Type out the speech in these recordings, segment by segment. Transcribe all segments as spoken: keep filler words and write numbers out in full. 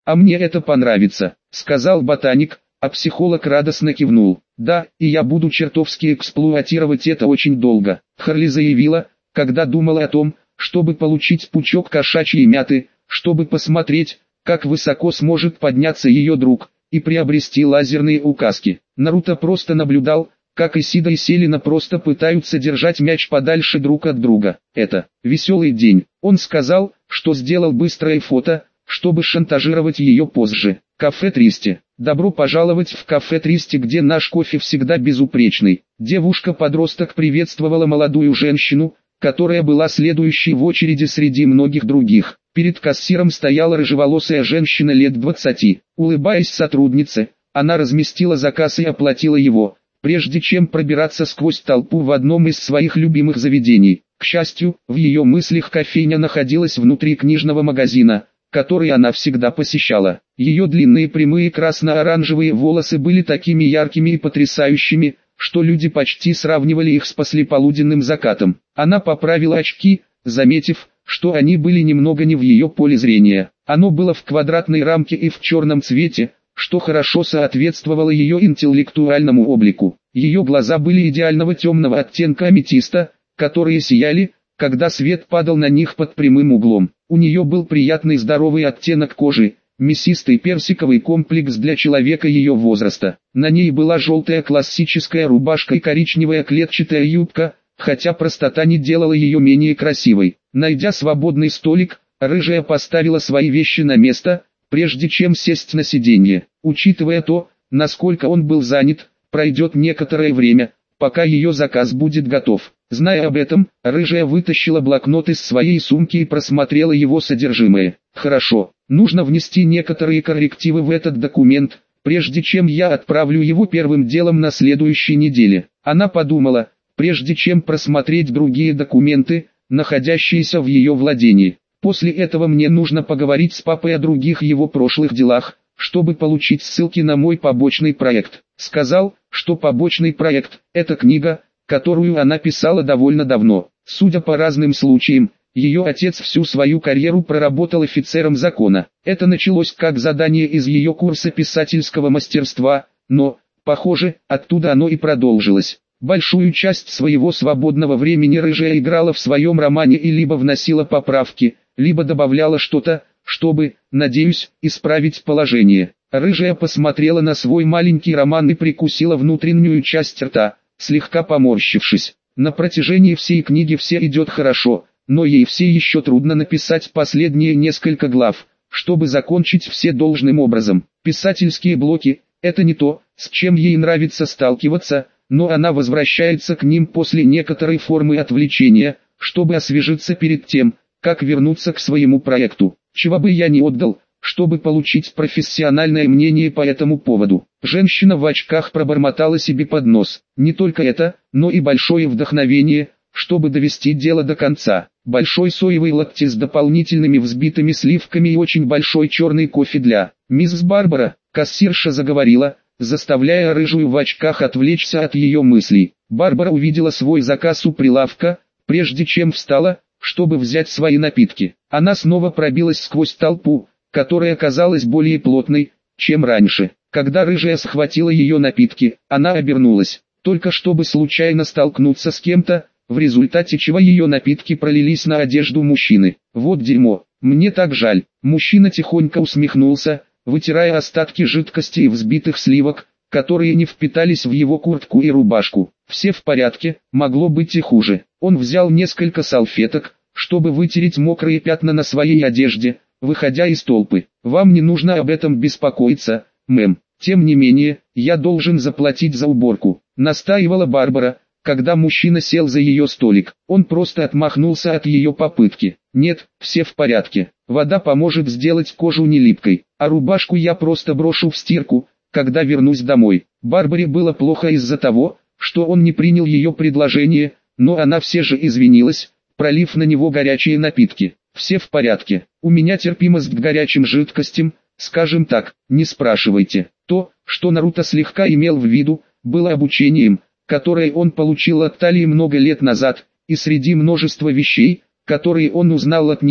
«А мне это понравится», — сказал ботаник, а психолог радостно кивнул. «Да, и я буду чертовски эксплуатировать это очень долго», — Харли заявила, когда думала о том, чтобы получить пучок кошачьей мяты, чтобы посмотреть, как высоко сможет подняться ее друг, и приобрести лазерные указки. Наруто просто наблюдал, как Исида и Селина просто пытаются держать мяч подальше друг от друга. Это веселый день. Он сказал, что сделал быстрое фото, чтобы шантажировать ее позже. Кафе триста. Добро пожаловать в кафе триста, где наш кофе всегда безупречный. Девушка-подросток приветствовала молодую женщину, которая была следующей в очереди среди многих других. Перед кассиром стояла рыжеволосая женщина лет двадцати. Улыбаясь сотруднице, она разместила заказ и оплатила его, прежде чем пробираться сквозь толпу в одном из своих любимых заведений. К счастью, в ее мыслях кофейня находилась внутри книжного магазина, который она всегда посещала. Ее длинные прямые красно-оранжевые волосы были такими яркими и потрясающими, что люди почти сравнивали их с послеполуденным закатом. Она поправила очки, заметив, что они были немного не в ее поле зрения. Оно было в квадратной рамке и в черном цвете, что хорошо соответствовало ее интеллектуальному облику. Ее глаза были идеального темного оттенка аметиста, которые сияли, когда свет падал на них под прямым углом. У нее был приятный здоровый оттенок кожи, мясистый персиковый комплекс для человека ее возраста. На ней была желтая классическая рубашка и коричневая клетчатая юбка, хотя простота не делала ее менее красивой. Найдя свободный столик, рыжая поставила свои вещи на место, прежде чем сесть на сиденье. Учитывая то, насколько он был занят, пройдет некоторое время, пока ее заказ будет готов. Зная об этом, рыжая вытащила блокнот из своей сумки и просмотрела его содержимое. «Хорошо, нужно внести некоторые коррективы в этот документ, прежде чем я отправлю его первым делом на следующей неделе». Она подумала, прежде чем просмотреть другие документы, находящиеся в ее владении. «После этого мне нужно поговорить с папой о других его прошлых делах, чтобы получить ссылки на мой побочный проект». Сказал, что побочный проект – это книга, которую она писала довольно давно. Судя по разным случаям, ее отец всю свою карьеру проработал офицером закона. Это началось как задание из ее курса писательского мастерства, но, похоже, оттуда оно и продолжилось. Большую часть своего свободного времени рыжая играла в своем романе и либо вносила поправки, либо добавляла что-то, чтобы, надеюсь, исправить положение. Рыжая посмотрела на свой маленький роман и прикусила внутреннюю часть рта, слегка поморщившись. На протяжении всей книги все идет хорошо, но ей все еще трудно написать последние несколько глав, чтобы закончить все должным образом. Писательские блоки – это не то, с чем ей нравится сталкиваться, но она возвращается к ним после некоторой формы отвлечения, чтобы освежиться перед тем, как вернуться к своему проекту. Чего бы я не отдал, чтобы получить профессиональное мнение по этому поводу. Женщина в очках пробормотала себе под нос. Не только это, но и большое вдохновение, чтобы довести дело до конца. Большой соевый латте с дополнительными взбитыми сливками и очень большой черный кофе для мисс Барбара. Кассирша заговорила, заставляя рыжую в очках отвлечься от ее мыслей. Барбара увидела свой заказ у прилавка, прежде чем встала, чтобы взять свои напитки. Она снова пробилась сквозь толпу, которая казалась более плотной, чем раньше. Когда рыжая схватила ее напитки, она обернулась, только чтобы случайно столкнуться с кем-то, в результате чего ее напитки пролились на одежду мужчины. «Вот дерьмо, мне так жаль». Мужчина тихонько усмехнулся, вытирая остатки жидкости и взбитых сливок, которые не впитались в его куртку и рубашку. «Все в порядке, могло быть и хуже». Он взял несколько салфеток, чтобы вытереть мокрые пятна на своей одежде, выходя из толпы. «Вам не нужно об этом беспокоиться, мэм. Тем не менее, я должен заплатить за уборку», — настаивала Барбара, когда мужчина сел за ее столик. Он просто отмахнулся от ее попытки. «Нет, все в порядке. Вода поможет сделать кожу не липкой, а рубашку я просто брошу в стирку, когда вернусь домой». Барбаре было плохо из-за того, что он не принял ее предложение, но она все же извинилась, пролив на него горячие напитки. «Все в порядке. У меня терпимость к горячим жидкостям, скажем так, не спрашивайте». То, что Наруто слегка имел в виду, было обучением, которое он получил от Талии много лет назад, и среди множества вещей, которые он узнал от нее,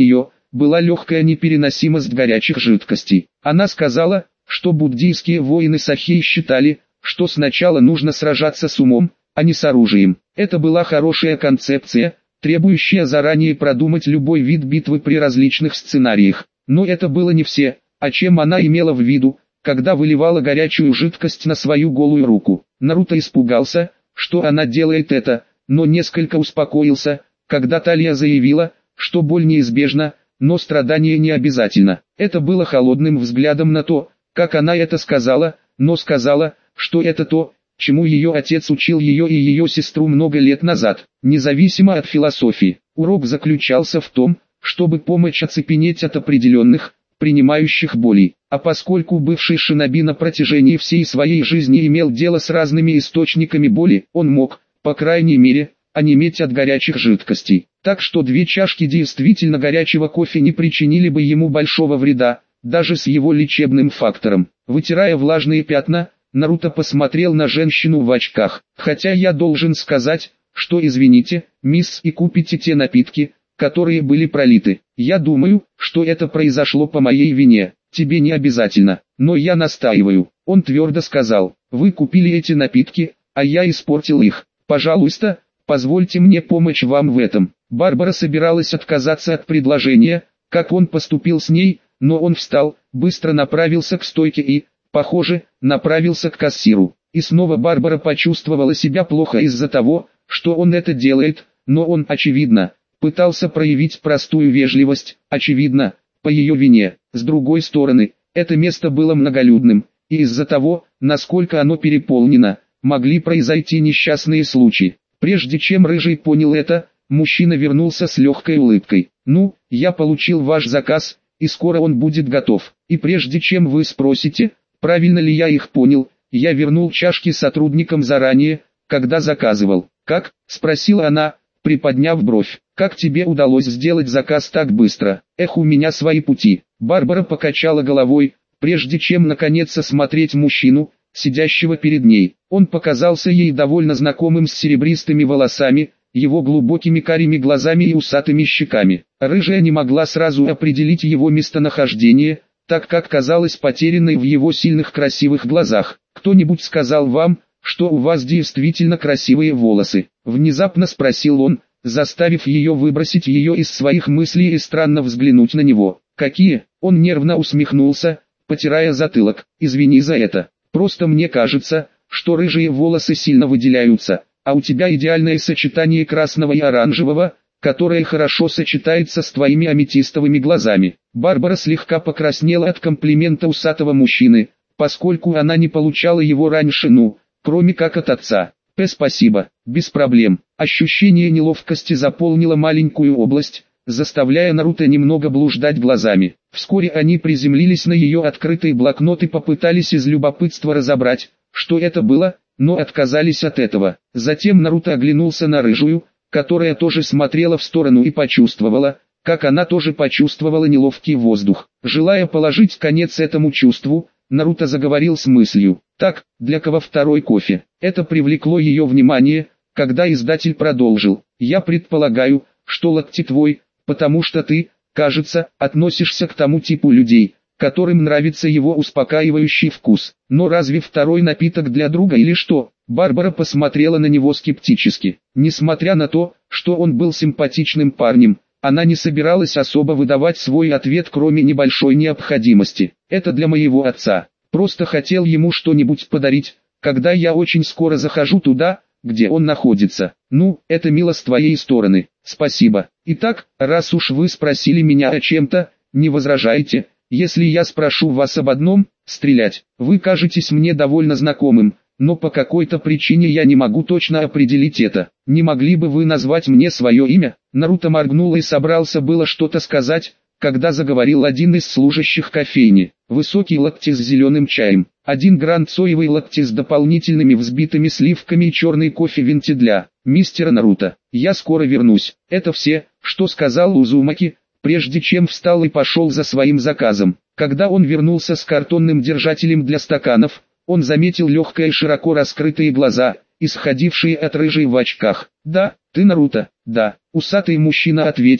была легкая непереносимость горячих жидкостей. Она сказала, что буддийские воины Сахей считали, что сначала нужно сражаться с умом, а не с оружием. Это была хорошая концепция, требующая заранее продумать любой вид битвы при различных сценариях. Но это было не все, о чем она имела в виду, когда выливала горячую жидкость на свою голую руку. Наруто испугался, что она делает это, но несколько успокоился, когда Талия заявила, что боль неизбежна, но страдание не обязательно. Это было холодным взглядом на то, как она это сказала, но сказала, что это то, чему ее отец учил ее и ее сестру много лет назад. Независимо от философии, урок заключался в том, чтобы помочь оцепенеть от определенных, принимающих болей. А поскольку бывший шиноби на протяжении всей своей жизни имел дело с разными источниками боли, он мог, по крайней мере, онеметь от горячих жидкостей. Так что две чашки действительно горячего кофе не причинили бы ему большого вреда, даже с его лечебным фактором. Вытирая влажные пятна, Наруто посмотрел на женщину в очках. «Хотя я должен сказать, что извините, мисс, и купите те напитки, которые были пролиты. Я думаю, что это произошло по моей вине. Тебе не обязательно, но я настаиваю». Он твердо сказал: «Вы купили эти напитки, а я испортил их. Пожалуйста, позвольте мне помочь вам в этом». Барбара собиралась отказаться от предложения, как он поступил с ней, но он встал, быстро направился к стойке и, похоже, направился к кассиру. И снова Барбара почувствовала себя плохо из-за того, что он это делает, но он, очевидно, пытался проявить простую вежливость, очевидно, по ее вине. С другой стороны, это место было многолюдным, и из-за того, насколько оно переполнено, могли произойти несчастные случаи. Прежде чем Рыжий понял это, мужчина вернулся с легкой улыбкой. «Ну, я получил ваш заказ, и скоро он будет готов. И прежде чем вы спросите, правильно ли я их понял, я вернул чашки сотрудникам заранее, когда заказывал». «Как?» – спросила она, приподняв бровь. «Как тебе удалось сделать заказ так быстро? Эх, у меня свои пути». Барбара покачала головой, прежде чем наконец осмотреть мужчину, сидящего перед ней. Он показался ей довольно знакомым, с серебристыми волосами, его глубокими карими глазами и усатыми щеками. Рыжая не могла сразу определить его местонахождение, так как казалась потерянной в его сильных красивых глазах. «Кто-нибудь сказал вам, что у вас действительно красивые волосы?» — внезапно спросил он, заставив ее выбросить ее из своих мыслей и странно взглянуть на него. «Какие?» — он нервно усмехнулся, потирая затылок. «Извини за это. Просто мне кажется, что рыжие волосы сильно выделяются, а у тебя идеальное сочетание красного и оранжевого, которое хорошо сочетается с твоими аметистовыми глазами». Барбара слегка покраснела от комплимента усатого мужчины, поскольку она не получала его раньше, ну, кроме как от отца. «П, спасибо, без проблем». Ощущение неловкости заполнило маленькую область, заставляя Наруто немного блуждать глазами. Вскоре они приземлились на ее открытый блокнот и попытались из любопытства разобрать, что это было, но отказались от этого. Затем Наруто оглянулся на Рыжую, которая тоже смотрела в сторону, и почувствовала, как она тоже почувствовала неловкий воздух. Желая положить конец этому чувству, Наруто заговорил с мыслью: «Так, для кого второй кофе?» Это привлекло ее внимание, когда издатель продолжил: «Я предполагаю, что латте твой, потому что ты, кажется, относишься к тому типу людей, которым нравится его успокаивающий вкус. Но разве второй напиток для друга или что?» Барбара посмотрела на него скептически. Несмотря на то, что он был симпатичным парнем, она не собиралась особо выдавать свой ответ, кроме небольшой необходимости. «Это для моего отца. Просто хотел ему что-нибудь подарить, когда я очень скоро захожу туда, где он находится». «Ну, это мило с твоей стороны. Спасибо. Итак, раз уж вы спросили меня о чем-то, не возражаете, если я спрошу вас об одном? Стрелять. Вы кажетесь мне довольно знакомым, но по какой-то причине я не могу точно определить это. Не могли бы вы назвать мне свое имя?» Наруто моргнул и собрался было что-то сказать, когда заговорил один из служащих кофейни. Высокий латте с зеленым чаем, один грант соевый латте с дополнительными взбитыми сливками и черный кофе винти для мистера Наруто. «Я скоро вернусь». Это все, что сказал Узумаки, прежде чем встал и пошел за своим заказом. Когда он вернулся с картонным держателем для стаканов, он заметил легкие широко раскрытые глаза, исходившие от Рыжей в очках. «Да, ты Наруто?» «Да», усатый мужчина ответил,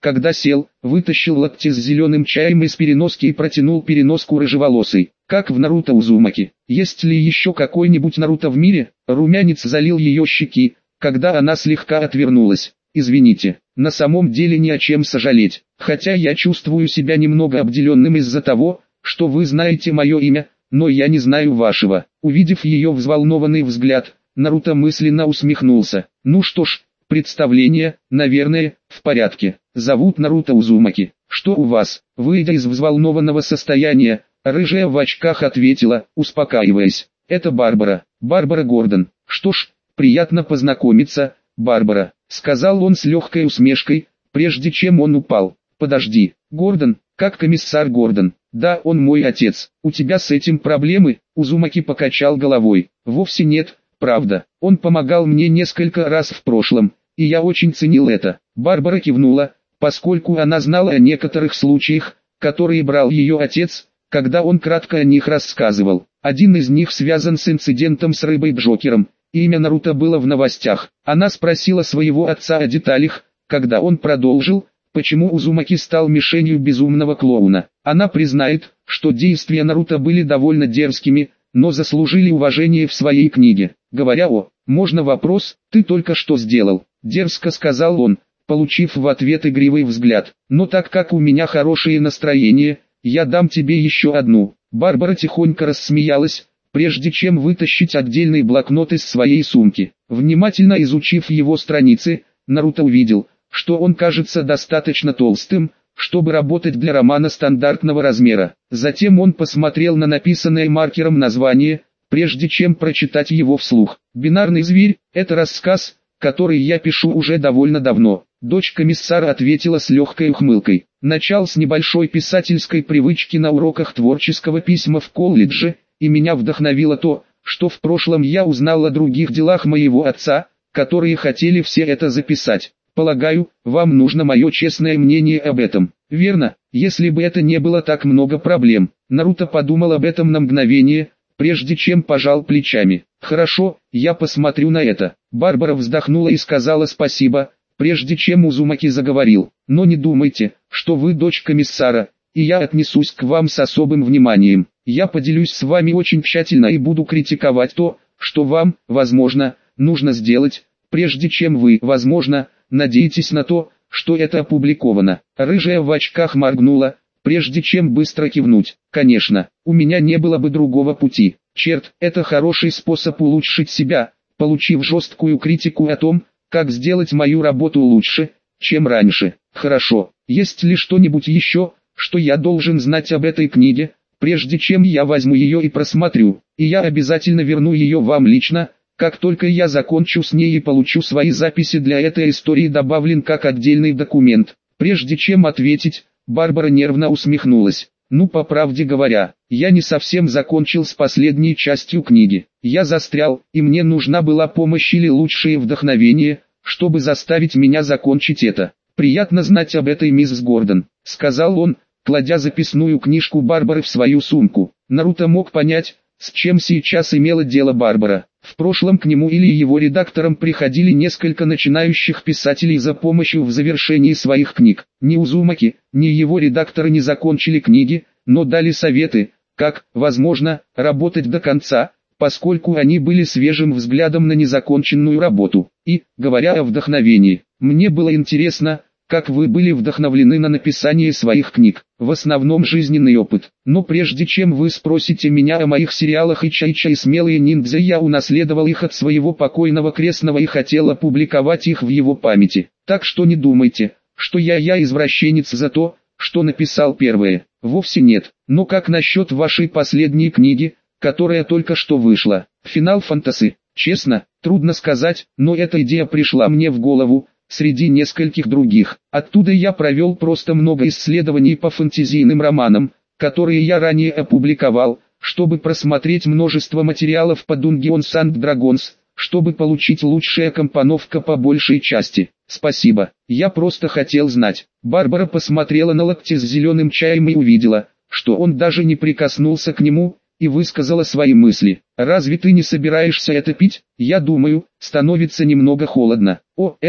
Когда сел, вытащил локти с зеленым чаем из переноски и протянул переноску рыжеволосой. Как в Наруто Узумаки. Есть ли еще какой-нибудь Наруто в мире? Румянец залил ее щеки, когда она слегка отвернулась. Извините, на самом деле не о чем сожалеть. Хотя я чувствую себя немного обделенным из-за того, что вы знаете мое имя, но я не знаю вашего. Увидев ее взволнованный взгляд, Наруто мысленно усмехнулся. Ну что ж, представление, наверное, в порядке. Зовут Наруто Узумаки. Что у вас? Выйдя из взволнованного состояния, рыжая в очках ответила, успокаиваясь. Это Барбара. Барбара Гордон. Что ж, приятно познакомиться, Барбара, сказал он с легкой усмешкой, прежде чем он упал. Подожди, Гордон, как комиссар Гордон? Да, он мой отец. У тебя с этим проблемы? Узумаки покачал головой. Вовсе нет, правда. Он помогал мне несколько раз в прошлом, и я очень ценил это. Барбара кивнула, поскольку она знала о некоторых случаях, которые брал ее отец, когда он кратко о них рассказывал. Один из них связан с инцидентом с рыбой Джокером. Имя Наруто было в новостях. Она спросила своего отца о деталях, когда он продолжил, почему Узумаки стал мишенью безумного клоуна. Она признает, что действия Наруто были довольно дерзкими, но заслужили уважение в своей книге. Говоря о «можно вопрос, ты только что сделал?» Дерзко сказал он, получив в ответ игривый взгляд. «Но так как у меня хорошее настроение, я дам тебе еще одну». Барбара тихонько рассмеялась, прежде чем вытащить отдельный блокнот из своей сумки. Внимательно изучив его страницы, Наруто увидел, что он кажется достаточно толстым, чтобы работать для романа стандартного размера. Затем он посмотрел на написанное маркером название, прежде чем прочитать его вслух. «Бинарный зверь» — это рассказ, который я пишу уже довольно давно. Дочь комиссара ответила с легкой ухмылкой. Начал с небольшой писательской привычки на уроках творческого письма в колледже, и меня вдохновило то, что в прошлом я узнал о других делах моего отца, которые хотели все это записать. Полагаю, вам нужно мое честное мнение об этом. Верно, если бы это не было так много проблем. Наруто подумал об этом на мгновение, прежде чем пожал плечами. Хорошо, я посмотрю на это. Барбара вздохнула и сказала спасибо, прежде чем Узумаки заговорил. Но не думайте, что вы дочь комиссара, и я отнесусь к вам с особым вниманием. Я поделюсь с вами очень тщательно и буду критиковать то, что вам, возможно, нужно сделать, прежде чем вы, возможно, надеетесь на то, что это опубликовано. Рыжая в очках моргнула, прежде чем быстро кивнуть. Конечно, у меня не было бы другого пути. Черт, это хороший способ улучшить себя, получив жесткую критику о том, как сделать мою работу лучше, чем раньше. Хорошо, есть ли что-нибудь еще, что я должен знать об этой книге, прежде чем я возьму ее и просмотрю, и я обязательно верну ее вам лично, как только я закончу с ней и получу свои записи для этой истории добавлен как отдельный документ. Прежде чем ответить, Барбара нервно усмехнулась. Ну, по правде говоря, я не совсем закончил с последней частью книги. Я застрял, и мне нужна была помощь или лучшее вдохновение, чтобы заставить меня закончить это. Приятно знать об этой мисс Гордон, сказал он, кладя записную книжку Барбары в свою сумку. Наруто мог понять, с чем сейчас имела дело Барбара. В прошлом к нему или его редакторам приходили несколько начинающих писателей за помощью в завершении своих книг. Ни Узумаки, ни его редакторы не закончили книги, но дали советы, как, возможно, работать до конца, поскольку они были свежим взглядом на незаконченную работу. И, говоря о вдохновении, мне было интересно, как вы были вдохновлены на написание своих книг, в основном жизненный опыт. Но прежде чем вы спросите меня о моих сериалах Ича-Ича и Смелые ниндзя, я унаследовал их от своего покойного крестного и хотел опубликовать их в его памяти. Так что не думайте, что я я извращенец за то, что написал первое. Вовсе нет. Но как насчет вашей последней книги, которая только что вышла? Финал фэнтези. Честно, трудно сказать, но эта идея пришла мне в голову, среди нескольких других. Оттуда я провел просто много исследований по фэнтезийным романам, которые я ранее опубликовал, чтобы просмотреть множество материалов по Dungeons and Dragons, чтобы получить лучшая компоновка по большей части. Спасибо, я просто хотел знать. Барбара посмотрела на локти с зеленым чаем и увидела, что он даже не прикоснулся к нему, и высказала свои мысли. «Разве ты не собираешься это пить? Я думаю, становится немного холодно». «О, это...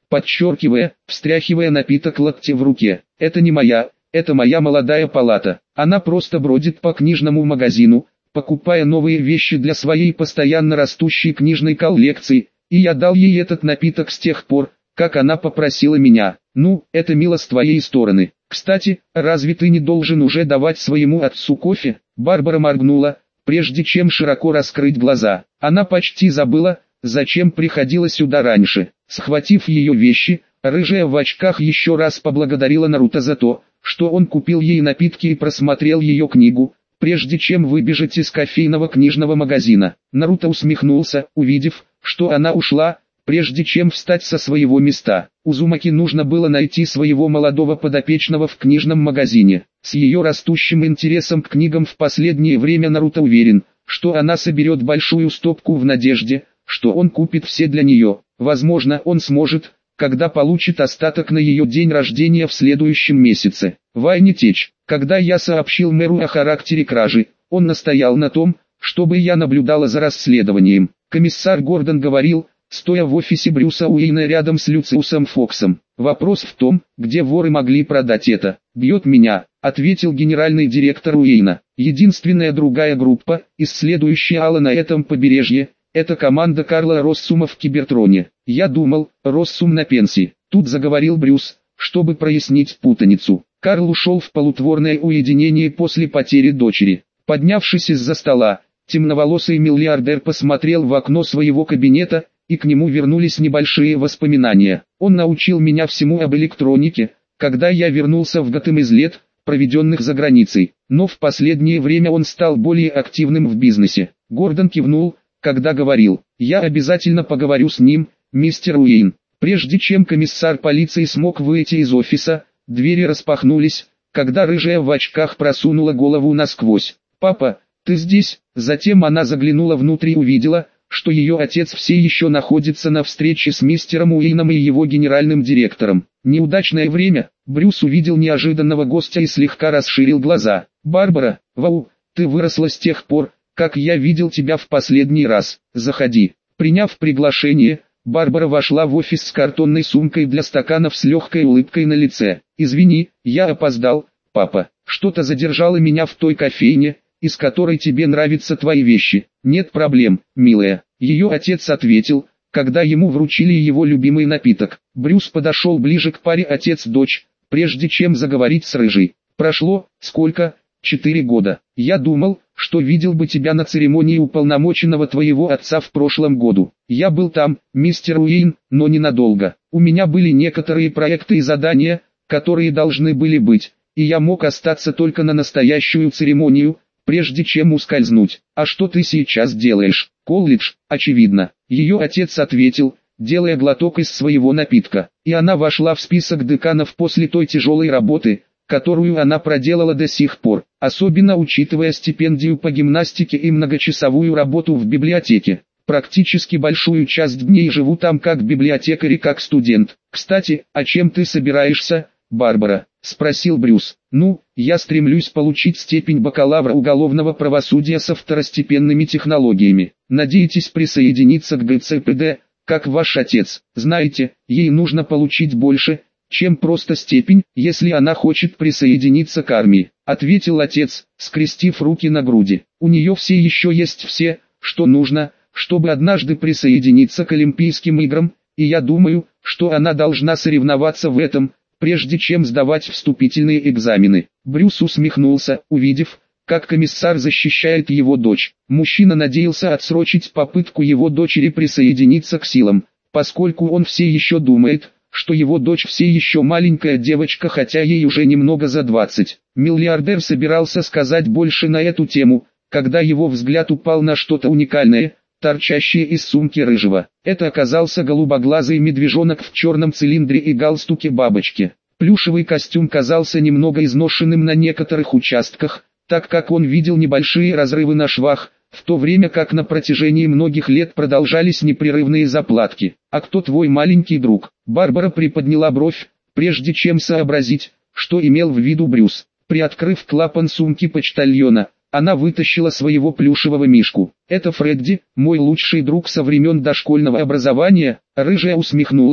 подчеркивая, встряхивая напиток латте в руке. «Это не моя, это моя молодая палата. Она просто бродит по книжному магазину, покупая новые вещи для своей постоянно растущей книжной коллекции, и я дал ей этот напиток с тех пор, как она попросила меня. Ну, это мило с твоей стороны. Кстати, разве ты не должен уже давать своему отцу кофе?» Барбара моргнула, прежде чем широко раскрыть глаза. Она почти забыла, зачем приходила сюда раньше. Схватив ее вещи, рыжая в очках еще раз поблагодарила Наруто за то, что он купил ей напитки и просмотрел ее книгу, прежде чем выбежать из кофейного книжного магазина. Наруто усмехнулся, увидев, что она ушла, прежде чем встать со своего места. Узумаки нужно было найти своего молодого подопечного в книжном магазине. С ее растущим интересом к книгам в последнее время Наруто уверен, что она соберет большую стопку в надежде, что он купит все для нее. Возможно, он сможет, когда получит остаток на ее день рождения в следующем месяце. Вайни Теч. Когда я сообщил мэру о характере кражи, он настоял на том, чтобы я наблюдала за расследованием. Комиссар Гордон говорил, стоя в офисе Брюса Уэйна рядом с Люциусом Фоксом. «Вопрос в том, где воры могли продать это. Бьет меня», — ответил генеральный директор Уэйна. «Единственная другая группа, исследующая Алла на этом побережье, это команда Карла Россума в Кибертроне. Я думал, Россум на пенсии». Тут заговорил Брюс, чтобы прояснить путаницу. Карл ушел в полутворное уединение после потери дочери. Поднявшись из-за стола, темноволосый миллиардер посмотрел в окно своего кабинета, и к нему вернулись небольшие воспоминания. «Он научил меня всему об электронике, когда я вернулся в Готэм из лет, проведенных за границей. Но в последнее время он стал более активным в бизнесе». Гордон кивнул, когда говорил: «Я обязательно поговорю с ним, мистер Уэйн». Прежде чем комиссар полиции смог выйти из офиса, двери распахнулись, когда рыжая в очках просунула голову насквозь. «Папа, ты здесь?» Затем она заглянула внутрь и увидела, что ее отец все еще находится на встрече с мистером Уэйном и его генеральным директором. Неудачное время. Брюс увидел неожиданного гостя и слегка расширил глаза. «Барбара, вау, ты выросла с тех пор, как я видел тебя в последний раз. Заходи». Приняв приглашение, Барбара вошла в офис с картонной сумкой для стаканов с легкой улыбкой на лице. «Извини, я опоздал, папа. Что-то задержало меня в той кофейне, из которой тебе нравятся твои вещи». «Нет проблем, милая», — ее отец ответил, когда ему вручили его любимый напиток. Брюс подошел ближе к паре отец-дочь, прежде чем заговорить с рыжей. «Прошло, сколько? Четыре года. Я думал, что видел бы тебя на церемонии уполномоченного твоего отца в прошлом году. Я был там, мистер Уэйн, но ненадолго. У меня были некоторые проекты и задания, которые должны были быть, и я мог остаться только на настоящую церемонию, прежде чем ускользнуть». «А что ты сейчас делаешь?» «Колледж, очевидно». Ее отец ответил, делая глоток из своего напитка. И она вошла в список деканов после той тяжелой работы, которую она проделала до сих пор, особенно учитывая стипендию по гимнастике и многочасовую работу в библиотеке. Практически большую часть дней живу там как библиотекарь и как студент. «Кстати, а чем ты собираешься, Барбара?» — спросил Брюс. «Ну, я стремлюсь получить степень бакалавра уголовного правосудия со второстепенными технологиями. Надеетесь присоединиться к гэ цэ пэ дэ, как ваш отец? Знаете, ей нужно получить больше, чем просто степень, если она хочет присоединиться к армии», — ответил отец, скрестив руки на груди. «У нее все еще есть все, что нужно, чтобы однажды присоединиться к Олимпийским играм, и я думаю, что она должна соревноваться в этом, прежде чем сдавать вступительные экзамены». Брюс усмехнулся, увидев, как комиссар защищает его дочь. Мужчина надеялся отсрочить попытку его дочери присоединиться к силам, поскольку он все еще думает, что его дочь все еще маленькая девочка, хотя ей уже немного за двадцать. Миллиардер собирался сказать больше на эту тему, когда его взгляд упал на что-то уникальное, торчащее из сумки рыжего. Это оказался голубоглазый медвежонок в черном цилиндре и галстуке бабочки. Плюшевый костюм казался немного изношенным на некоторых участках, так как он видел небольшие разрывы на швах, в то время как на протяжении многих лет продолжались непрерывные заплатки. «А кто твой маленький друг?» Барбара приподняла бровь, прежде чем сообразить, что имел в виду Брюс. Приоткрыв клапан сумки почтальона, она вытащила своего плюшевого мишку. «Это Фредди, мой лучший друг со времен дошкольного образования». Рыжая усмехнулась,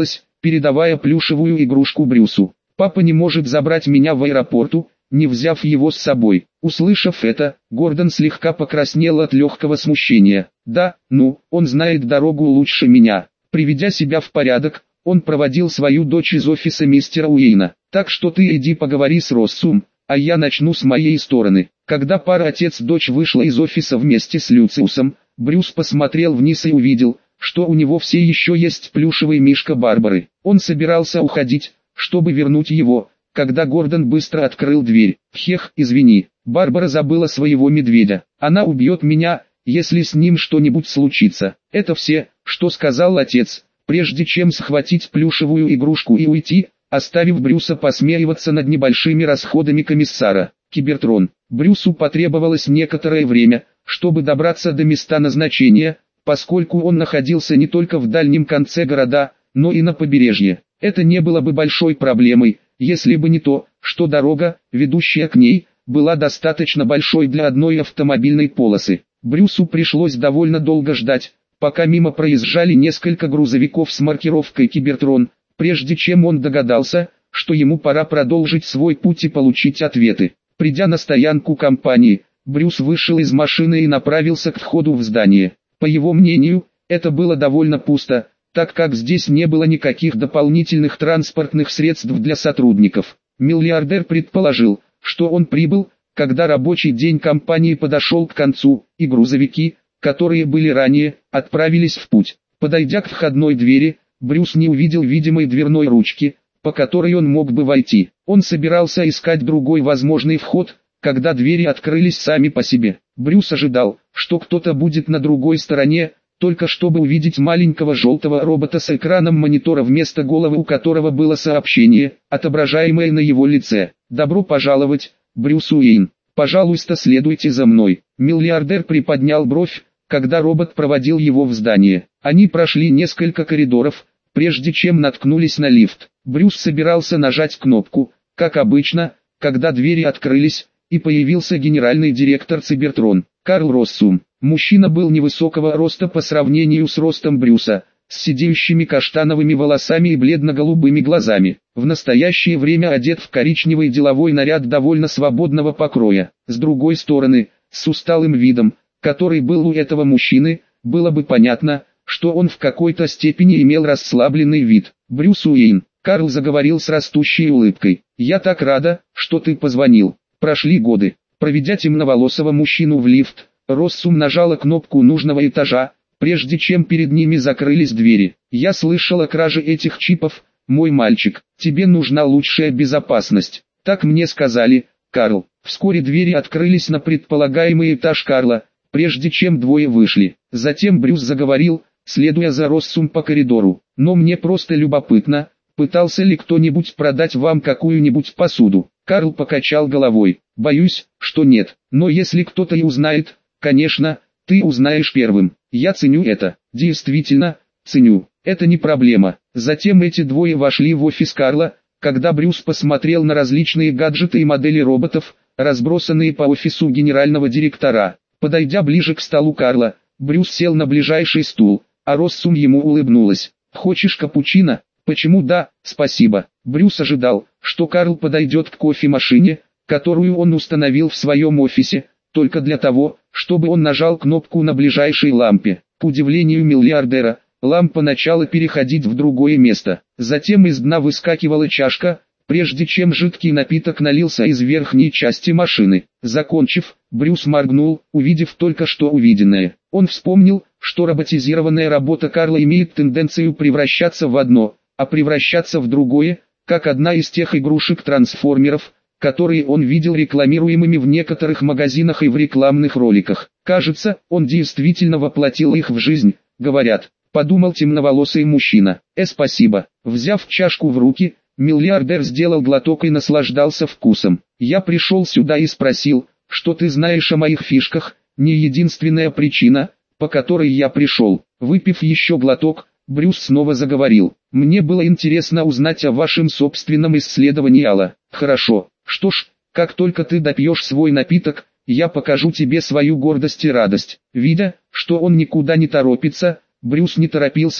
передавая плюшевую игрушку Брюсу. «Папа не может забрать меня в аэропорту, не взяв его с собой». Услышав это, Гордон слегка покраснел от легкого смущения. «Да, ну, он знает дорогу лучше меня». Приведя себя в порядок, он проводил свою дочь из офиса мистера Уэйна. «Так что ты иди поговори с Россум, а я начну с моей стороны». Когда пара отец-дочь вышла из офиса вместе с Люциусом, Брюс посмотрел вниз и увидел, что у него все еще есть плюшевый мишка Барбары. Он собирался уходить, чтобы вернуть его, когда Гордон быстро открыл дверь. «Хех, извини, Барбара забыла своего медведя. Она убьет меня, если с ним что-нибудь случится». Это все, что сказал отец, прежде чем схватить плюшевую игрушку и уйти, оставив Брюса посмеиваться над небольшими расходами комиссара. Кибертрон. Брюсу потребовалось некоторое время, чтобы добраться до места назначения, поскольку он находился не только в дальнем конце города, но и на побережье. Это не было бы большой проблемой, если бы не то, что дорога, ведущая к ней, была достаточно большой для одной автомобильной полосы. Брюсу пришлось довольно долго ждать, пока мимо проезжали несколько грузовиков с маркировкой «Кибертрон», прежде чем он догадался, что ему пора продолжить свой путь и получить ответы. Придя на стоянку компании, Брюс вышел из машины и направился к входу в здание. По его мнению, это было довольно пусто, так как здесь не было никаких дополнительных транспортных средств для сотрудников. Миллиардер предположил, что он прибыл, когда рабочий день компании подошел к концу, и грузовики, которые были ранее, отправились в путь. Подойдя к входной двери, Брюс не увидел видимой дверной ручки, по которой он мог бы войти. Он собирался искать другой возможный вход, когда двери открылись сами по себе. Брюс ожидал, что кто-то будет на другой стороне, только чтобы увидеть маленького желтого робота с экраном монитора вместо головы, у которого было сообщение, отображаемое на его лице. «Добро пожаловать, Брюс Уэйн. Пожалуйста, следуйте за мной». Миллиардер приподнял бровь, когда робот проводил его в здание. Они прошли несколько коридоров, прежде чем наткнулись на лифт. Брюс собирался нажать кнопку, как обычно, когда двери открылись, и появился генеральный директор Цибертрон, Карл Россум. Мужчина был невысокого роста по сравнению с ростом Брюса, с сидеющими каштановыми волосами и бледно-голубыми глазами. В настоящее время одет в коричневый деловой наряд довольно свободного покроя. С другой стороны, с усталым видом, который был у этого мужчины, было бы понятно, что он в какой-то степени имел расслабленный вид. «Брюс Уэйн», Карл заговорил с растущей улыбкой, — «я так рада, что ты позвонил». Прошли годы. Проведя темноволосого мужчину в лифт, Россум нажала кнопку нужного этажа, прежде чем перед ними закрылись двери. «Я слышал о краже этих чипов, мой мальчик. Тебе нужна лучшая безопасность». «Так мне сказали, Карл». Вскоре двери открылись на предполагаемый этаж Карла, прежде чем двое вышли. Затем Брюс заговорил, следуя за Россум по коридору. «Но мне просто любопытно, пытался ли кто-нибудь продать вам какую-нибудь посуду?» Карл покачал головой. «Боюсь, что нет. Но если кто-то и узнает, конечно, ты узнаешь первым. Я ценю это. Действительно, ценю. Это не проблема». Затем эти двое вошли в офис Карла, когда Брюс посмотрел на различные гаджеты и модели роботов, разбросанные по офису генерального директора. Подойдя ближе к столу Карла, Брюс сел на ближайший стул, а Россум ему улыбнулась. «Хочешь капучино?» «Почему да, спасибо». Брюс ожидал, что Карл подойдет к кофемашине, которую он установил в своем офисе, только для того, чтобы он нажал кнопку на ближайшей лампе. К удивлению миллиардера, лампа начала переходить в другое место. Затем из дна выскакивала чашка, прежде чем жидкий напиток налился из верхней части машины. Закончив, Брюс моргнул, увидев только что увиденное. Он вспомнил, что роботизированная работа Карла имеет тенденцию превращаться в одно, а превращаться в другое, как одна из тех игрушек-трансформеров, которые он видел рекламируемыми в некоторых магазинах и в рекламных роликах. Кажется, он действительно воплотил их в жизнь, говорят, подумал темноволосый мужчина. «Э, спасибо». Взяв чашку в руки, миллиардер сделал глоток и наслаждался вкусом. «Я пришел сюда и спросил, что ты знаешь о моих фишках, не единственная причина, по которой я пришел». Выпив еще глоток, Брюс снова заговорил. «Мне было интересно узнать о вашем собственном исследовании Алла». «Хорошо. Что ж, как только ты допьешь свой напиток, я покажу тебе свою гордость и радость». Видя, что он никуда не торопится, Брюс не торопился,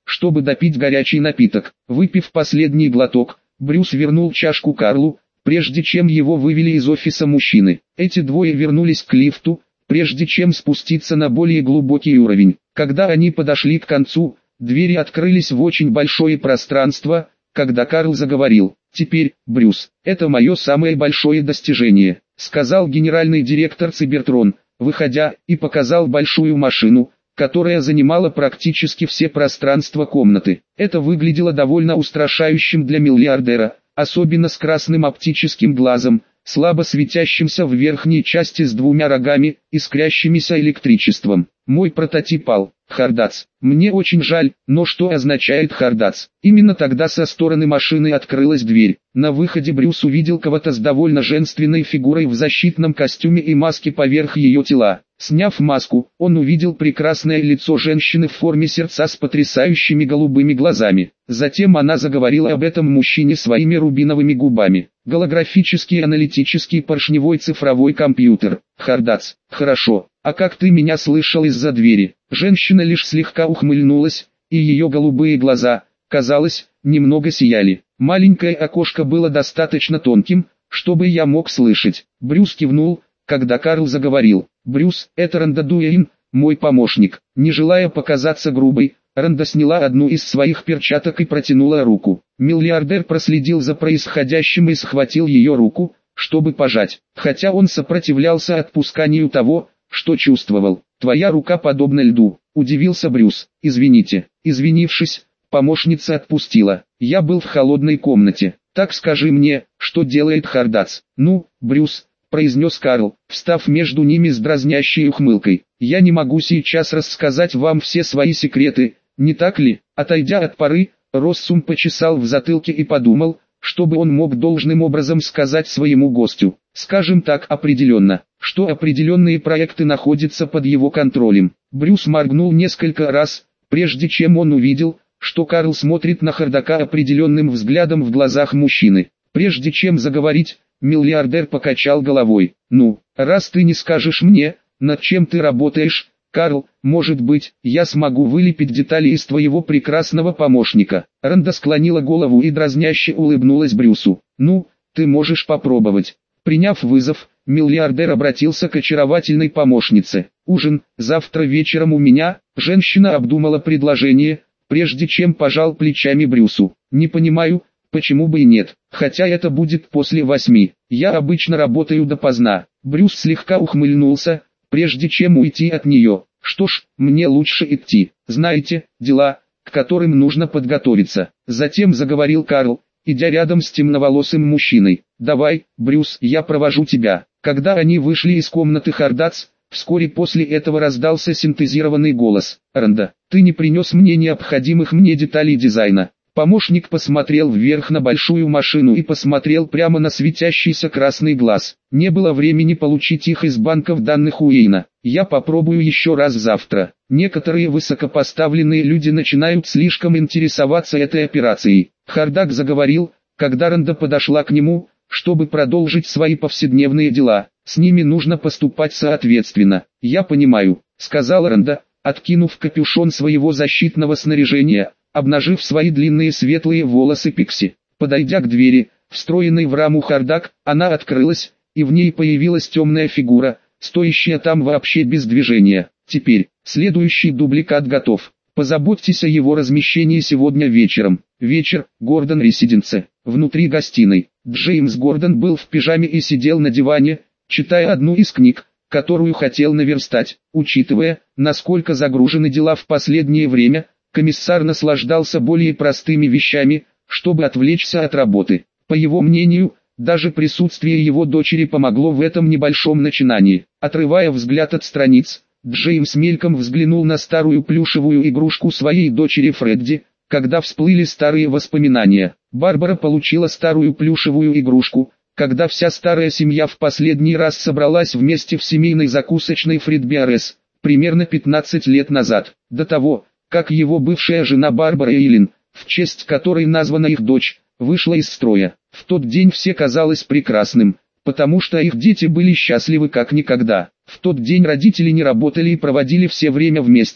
чтобы допить горячий напиток. Выпив последний глоток, Брюс вернул чашку Карлу, прежде чем его вывели из офиса мужчины. Эти двое вернулись к лифту, прежде чем спуститься на более глубокий уровень. Когда они подошли к концу, двери открылись в очень большое пространство, когда Карл заговорил. «Теперь, Брюс, это мое самое большое достижение», — сказал генеральный директор Цибертрон, выходя, и показал большую машину, которая занимала практически все пространства комнаты. Это выглядело довольно устрашающим для миллиардера, особенно с красным оптическим глазом, слабо светящимся в верхней части с двумя рогами, искрящимися электричеством. Мой прототип Ал, Хардац. Мне очень жаль, но что означает Хардац? Именно тогда со стороны машины открылась дверь. На выходе Брюс увидел кого-то с довольно женственной фигурой в защитном костюме и маске поверх ее тела. Сняв маску, он увидел прекрасное лицо женщины в форме сердца с потрясающими голубыми глазами. Затем она заговорила об этом мужчине своими рубиновыми губами. Голографический аналитический поршневой цифровой компьютер. Хардац. Хорошо. А как ты меня слышал из-за двери? Женщина лишь слегка ухмыльнулась, и ее голубые глаза, казалось, немного сияли. Маленькое окошко было достаточно тонким, чтобы я мог слышать. Брюс кивнул, когда Карл заговорил. «Брюс, это Ранда Дуэйн, мой помощник». Не желая показаться грубой, Ранда сняла одну из своих перчаток и протянула руку. Миллиардер проследил за происходящим и схватил ее руку, чтобы пожать. Хотя он сопротивлялся отпусканию того, что чувствовал. «Твоя рука подобна льду», — удивился Брюс. «Извините». Извинившись, помощница отпустила. «Я был в холодной комнате. Так скажи мне, что делает Хардац?» «Ну, Брюс», — произнес Карл, встав между ними с дразнящей ухмылкой. «Я не могу сейчас рассказать вам все свои секреты, не так ли?» Отойдя от поры, Россум почесал в затылке и подумал, чтобы он мог должным образом сказать своему гостю. Скажем так определенно, что определенные проекты находятся под его контролем. Брюс моргнул несколько раз, прежде чем он увидел, что Карл смотрит на Хардака определенным взглядом в глазах мужчины. Прежде чем заговорить, миллиардер покачал головой. «Ну, раз ты не скажешь мне, над чем ты работаешь, Карл, может быть, я смогу вылепить детали из твоего прекрасного помощника». Ранда склонила голову и дразняще улыбнулась Брюсу. «Ну, ты можешь попробовать». Приняв вызов, миллиардер обратился к очаровательной помощнице. «Ужин, завтра вечером у меня». Женщина обдумала предложение, прежде чем пожал плечами Брюсу. «Не понимаю, почему бы и нет, хотя это будет после восьми. Я обычно работаю допоздна». Брюс слегка ухмыльнулся, прежде чем уйти от нее. «Что ж, мне лучше идти. Знаете, дела, к которым нужно подготовиться». Затем заговорил Карл, идя рядом с темноволосым мужчиной. «Давай, Брюс, я провожу тебя». Когда они вышли из комнаты Хардац, вскоре после этого раздался синтезированный голос. «Ранда, ты не принес мне необходимых мне деталей дизайна». Помощник посмотрел вверх на большую машину и посмотрел прямо на светящийся красный глаз. «Не было времени получить их из банков данных Уэйна. Я попробую еще раз завтра». Некоторые высокопоставленные люди начинают слишком интересоваться этой операцией. Хардак заговорил, когда Ранда подошла к нему, чтобы продолжить свои повседневные дела. «С ними нужно поступать соответственно». «Я понимаю», — сказал Ранда, откинув капюшон своего защитного снаряжения, обнажив свои длинные светлые волосы Пикси. Подойдя к двери, встроенной в раму Хардак, она открылась, и в ней появилась темная фигура, стоящая там вообще без движения. «Теперь, следующий дубликат готов. Позаботьтесь о его размещении сегодня вечером». Вечер, Гордон Резиденце. Внутри гостиной, Джеймс Гордон был в пижаме и сидел на диване, читая одну из книг, которую хотел наверстать. Учитывая, насколько загружены дела в последнее время, комиссар наслаждался более простыми вещами, чтобы отвлечься от работы. По его мнению, даже присутствие его дочери помогло в этом небольшом начинании. Отрывая взгляд от страниц, Джеймс мельком взглянул на старую плюшевую игрушку своей дочери Фредди, когда всплыли старые воспоминания. Барбара получила старую плюшевую игрушку, когда вся старая семья в последний раз собралась вместе в семейной закусочной Фредбиарес, примерно пятнадцать лет назад, до того, как его бывшая жена Барбара Эйлин, в честь которой названа их дочь, вышла из строя. В тот день все казалось прекрасным, потому что их дети были счастливы как никогда. В тот день родители не работали и проводили все время вместе,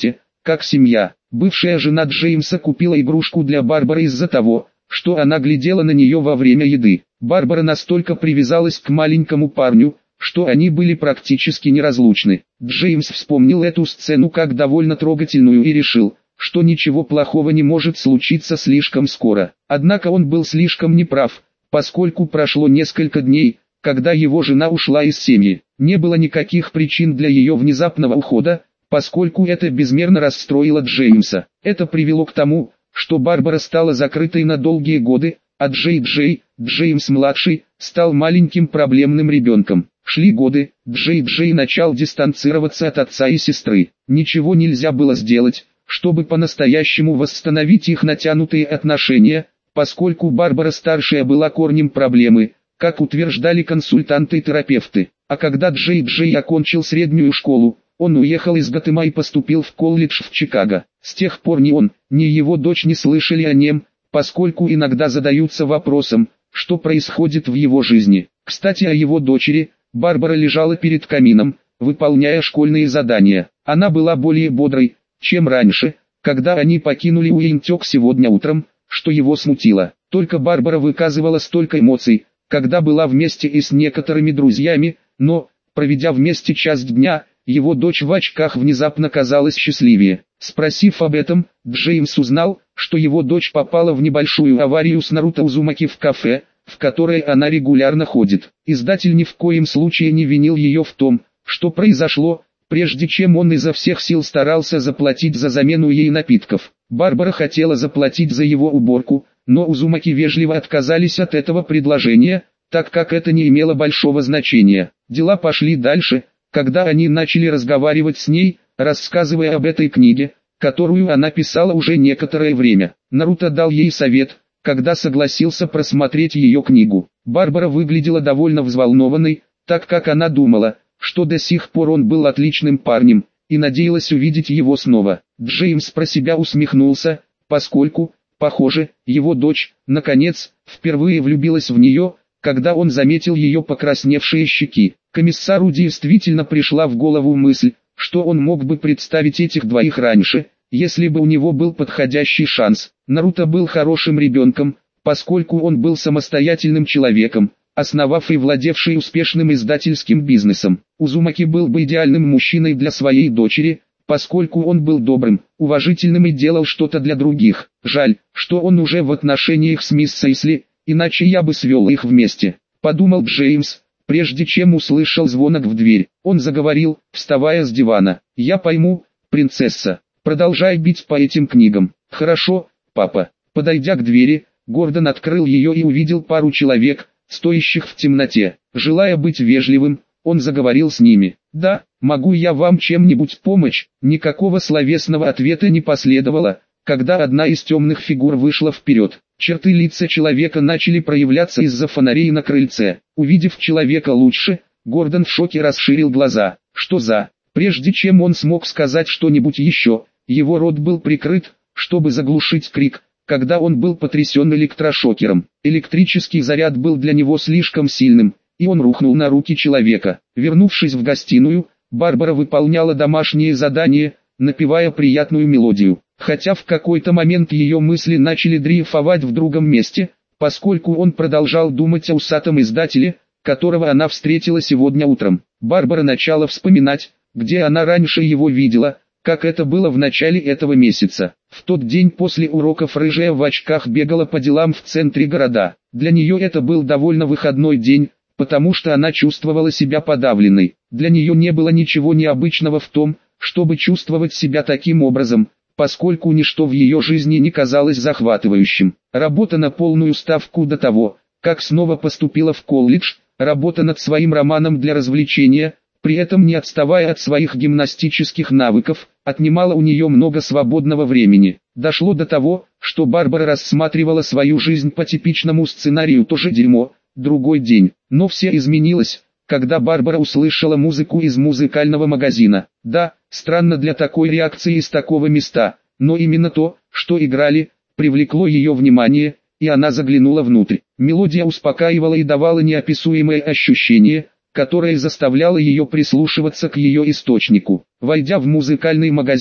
как семья. Бывшая жена Джеймса купила игрушку для Барбары из-за того, что она глядела на нее во время еды. Барбара настолько привязалась к маленькому парню, что они были практически неразлучны. Джеймс вспомнил эту сцену как довольно трогательную и решил, что ничего плохого не может случиться слишком скоро. Однако он был слишком неправ, поскольку прошло несколько дней, когда его жена ушла из семьи. Не было никаких причин для ее внезапного ухода, поскольку это безмерно расстроило Джеймса. Это привело к тому, что Барбара стала закрытой на долгие годы, а Джей Джей, Джеймс-младший, стал маленьким проблемным ребенком. Шли годы, Джей Джей начал дистанцироваться от отца и сестры. Ничего нельзя было сделать, чтобы по-настоящему восстановить их натянутые отношения, поскольку Барбара-старшая была корнем проблемы, как утверждали консультанты-терапевты. А когда Джей Джей окончил среднюю школу, он уехал из Готэма и поступил в колледж в Чикаго. С тех пор ни он, ни его дочь не слышали о нем, поскольку иногда задаются вопросом, что происходит в его жизни. Кстати, о его дочери. Барбара лежала перед камином, выполняя школьные задания. Она была более бодрой, чем раньше, когда они покинули Уинтек сегодня утром, что его смутило. Только Барбара выказывала столько эмоций, когда была вместе и с некоторыми друзьями, но, проведя вместе часть дня, его дочь в очках внезапно казалась счастливее. Спросив об этом, Джеймс узнал, что его дочь попала в небольшую аварию с Наруто Узумаки в кафе, в которое она регулярно ходит. Издатель ни в коем случае не винил ее в том, что произошло, прежде чем он изо всех сил старался заплатить за замену ей напитков. Барбара хотела заплатить за его уборку, но Узумаки вежливо отказались от этого предложения, так как это не имело большого значения. Дела пошли дальше, когда они начали разговаривать с ней, рассказывая об этой книге, которую она писала уже некоторое время. Наруто дал ей совет, когда согласился просмотреть ее книгу. Барбара выглядела довольно взволнованной, так как она думала, что до сих пор он был отличным парнем, и надеялась увидеть его снова. Джеймс про себя усмехнулся, поскольку, похоже, его дочь, наконец, впервые влюбилась в нее, когда он заметил ее покрасневшие щеки. Комиссару действительно пришла в голову мысль, что он мог бы представить этих двоих раньше, если бы у него был подходящий шанс. Наруто был хорошим ребенком, поскольку он был самостоятельным человеком, основав и владевший успешным издательским бизнесом. Узумаки был бы идеальным мужчиной для своей дочери, поскольку он был добрым, уважительным и делал что-то для других. Жаль, что он уже в отношениях с мисс Сейсли, иначе я бы свел их вместе, подумал Джеймс, прежде чем услышал звонок в дверь. Он заговорил, вставая с дивана. «Я пойму, принцесса. Продолжай бить по этим книгам». «Хорошо, папа». Подойдя к двери, Гордон открыл ее и увидел пару человек, стоящих в темноте. Желая быть вежливым, он заговорил с ними. «Да, могу я вам чем-нибудь помочь?» Никакого словесного ответа не последовало, когда одна из темных фигур вышла вперед. Черты лица человека начали проявляться из-за фонарей на крыльце. Увидев человека лучше, Гордон в шоке расширил глаза. «Что за...» Прежде чем он смог сказать что-нибудь еще, его рот был прикрыт, чтобы заглушить крик, когда он был потрясен электрошокером. Электрический заряд был для него слишком сильным, и он рухнул на руки человека. Вернувшись в гостиную, Барбара выполняла домашние задания, напевая приятную мелодию. Хотя в какой-то момент ее мысли начали дрейфовать в другом месте, поскольку он продолжал думать о усатом издателе, которого она встретила сегодня утром. Барбара начала вспоминать, где она раньше его видела, как это было в начале этого месяца. В тот день после уроков рыжая в очках бегала по делам в центре города. Для нее это был довольно выходной день, потому что она чувствовала себя подавленной. Для нее не было ничего необычного в том, чтобы чувствовать себя таким образом, поскольку ничто в ее жизни не казалось захватывающим. Работа на полную ставку до того, как снова поступила в колледж, работа над своим романом для развлечения, при этом не отставая от своих гимнастических навыков, отнимала у нее много свободного времени. Дошло до того, что Барбара рассматривала свою жизнь по типичному сценарию «тоже дерьмо», другой день. Но все изменилось, когда Барбара услышала музыку из музыкального магазина. Да, странно для такой реакции из такого места, но именно то, что играли, привлекло ее внимание, и она заглянула внутрь. Мелодия успокаивала и давала неописуемое ощущение, которое заставляло ее прислушиваться к ее источнику. Войдя в музыкальный магазин,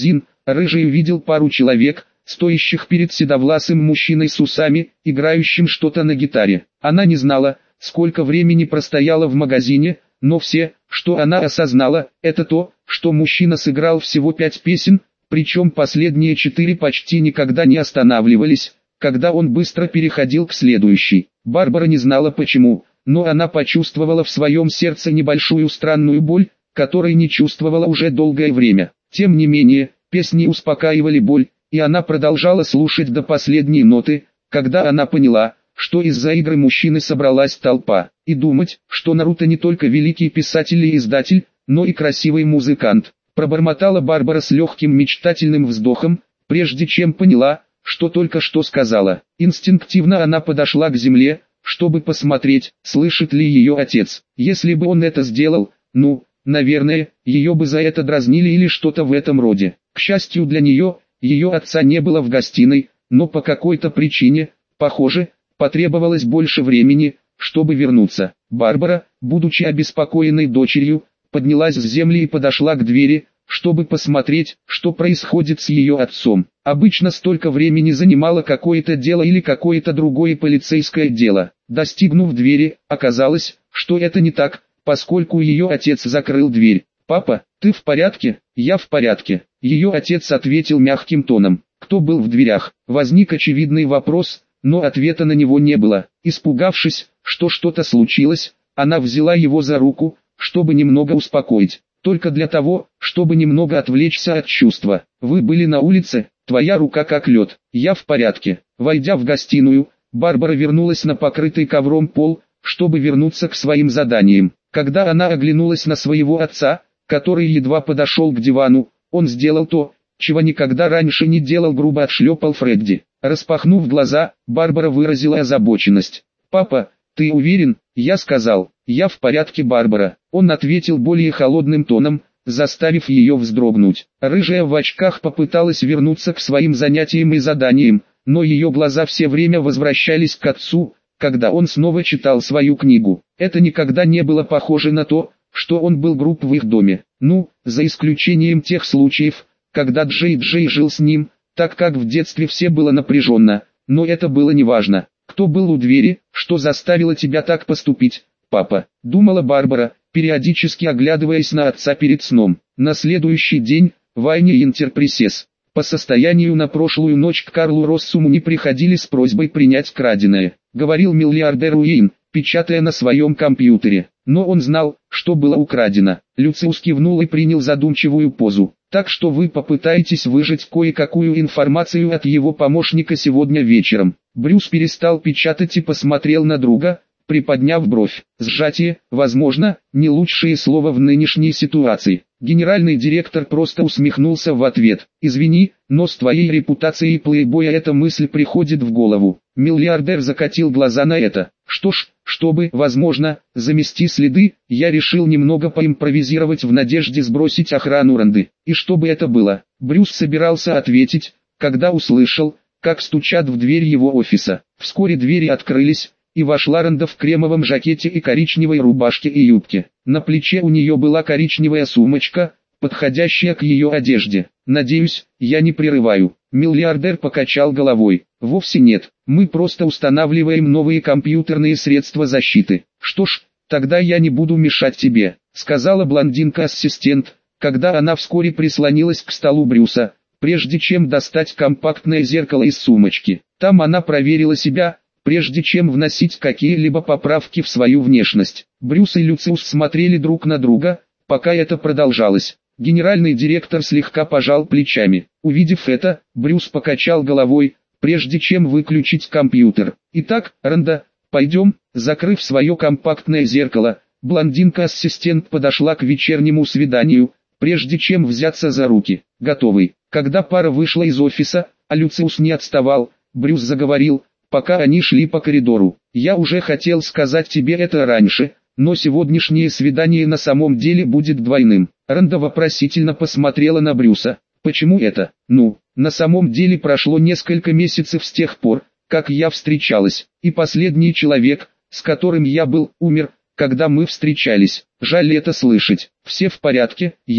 Рыжий увидел пару человек, стоящих перед седовласым мужчиной с усами, играющим что-то на гитаре. Она не знала, сколько времени простояла в магазине, но все, что она осознала, это то, что мужчина сыграл всего пять песен, причем последние четыре почти никогда не останавливались, когда он быстро переходил к следующей. Барбара не знала почему, но она почувствовала в своем сердце небольшую странную боль, которой не чувствовала уже долгое время. Тем не менее, песни успокаивали боль, и она продолжала слушать до последней ноты, когда она поняла, что из-за игры мужчины собралась толпа, и думать, что Наруто не только великий писатель и издатель, но и красивый музыкант. Пробормотала Барбара с легким мечтательным вздохом, прежде чем поняла, что только что сказала. Инстинктивно она подошла к земле, чтобы посмотреть, слышит ли ее отец. Если бы он это сделал, ну, наверное, ее бы за это дразнили или что-то в этом роде. К счастью для нее, ее отца не было в гостиной, но по какой-то причине, похоже, потребовалось больше времени, чтобы вернуться. Барбара, будучи обеспокоенной дочерью, поднялась с земли и подошла к двери, чтобы посмотреть, что происходит с ее отцом. Обычно столько времени занимало какое-то дело или какое-то другое полицейское дело. Достигнув двери, оказалось, что это не так, поскольку ее отец закрыл дверь. «Папа, ты в порядке?» «Я в порядке», ее отец ответил мягким тоном. Кто был в дверях? Возник очевидный вопрос, но ответа на него не было. Испугавшись, что что-то случилось, она взяла его за руку, чтобы немного успокоить. Только для того, чтобы немного отвлечься от чувства. «Вы были на улице, твоя рука как лед». «Я в порядке». Войдя в гостиную, Барбара вернулась на покрытый ковром пол, чтобы вернуться к своим заданиям. Когда она оглянулась на своего отца, который едва подошел к дивану, он сделал то, чего никогда раньше не делал, грубо отшлепал Фредди. Распахнув глаза, Барбара выразила озабоченность. «Папа, ты уверен?» «Я сказал, я в порядке, Барбара». Он ответил более холодным тоном, заставив ее вздрогнуть. Рыжая в очках попыталась вернуться к своим занятиям и заданиям, но ее глаза все время возвращались к отцу, когда он снова читал свою книгу. Это никогда не было похоже на то, что он был груб в их доме. Ну, за исключением тех случаев, когда Джей Джей жил с ним, так как в детстве все было напряженно, но это было неважно. «Кто был у двери, что заставило тебя так поступить, папа?» — думала Барбара, периодически оглядываясь на отца перед сном. На следующий день, Вайни Интерпресес. По состоянию на прошлую ночь к Карлу Россуму не приходили с просьбой принять краденое, говорил миллиардер Уин, печатая на своем компьютере. Но он знал, что было украдено. Люциус кивнул и принял задумчивую позу. «Так что вы попытаетесь выжать кое-какую информацию от его помощника сегодня вечером». Брюс перестал печатать и посмотрел на друга, приподняв бровь. Сжатие, возможно, не лучшее слово в нынешней ситуации. Генеральный директор просто усмехнулся в ответ. «Извини, но с твоей репутацией плейбоя эта мысль приходит в голову». Миллиардер закатил глаза на это. «Что ж, чтобы, возможно, замести следы, я решил немного поимпровизировать в надежде сбросить охрану Ранды». «И что бы это было?» Брюс собирался ответить, когда услышал, как стучат в дверь его офиса. Вскоре двери открылись, и вошла Ранда в кремовом жакете и коричневой рубашке и юбке. На плече у нее была коричневая сумочка, подходящая к ее одежде. «Надеюсь, я не прерываю». Миллиардер покачал головой. «Вовсе нет, мы просто устанавливаем новые компьютерные средства защиты». «Что ж, тогда я не буду мешать тебе», — сказала блондинка-ассистент, когда она вскоре прислонилась к столу Брюса, прежде чем достать компактное зеркало из сумочки. Там она проверила себя, прежде чем вносить какие-либо поправки в свою внешность. Брюс и Люциус смотрели друг на друга, пока это продолжалось. Генеральный директор слегка пожал плечами. Увидев это, Брюс покачал головой, прежде чем выключить компьютер. «Итак, Ранда, пойдем». Закрыв свое компактное зеркало, блондинка-ассистент подошла к вечернему свиданию, прежде чем взяться за руки. «Готовый». Когда пара вышла из офиса, а Люциус не отставал, Брюс заговорил, пока они шли по коридору. «Я уже хотел сказать тебе это раньше, но сегодняшнее свидание на самом деле будет двойным». Ранда вопросительно посмотрела на Брюса. «Почему это?» «Ну, на самом деле прошло несколько месяцев с тех пор, как я встречалась, и последний человек, с которым я был, умер, когда мы встречались. Жаль это слышать». «Все в порядке, я».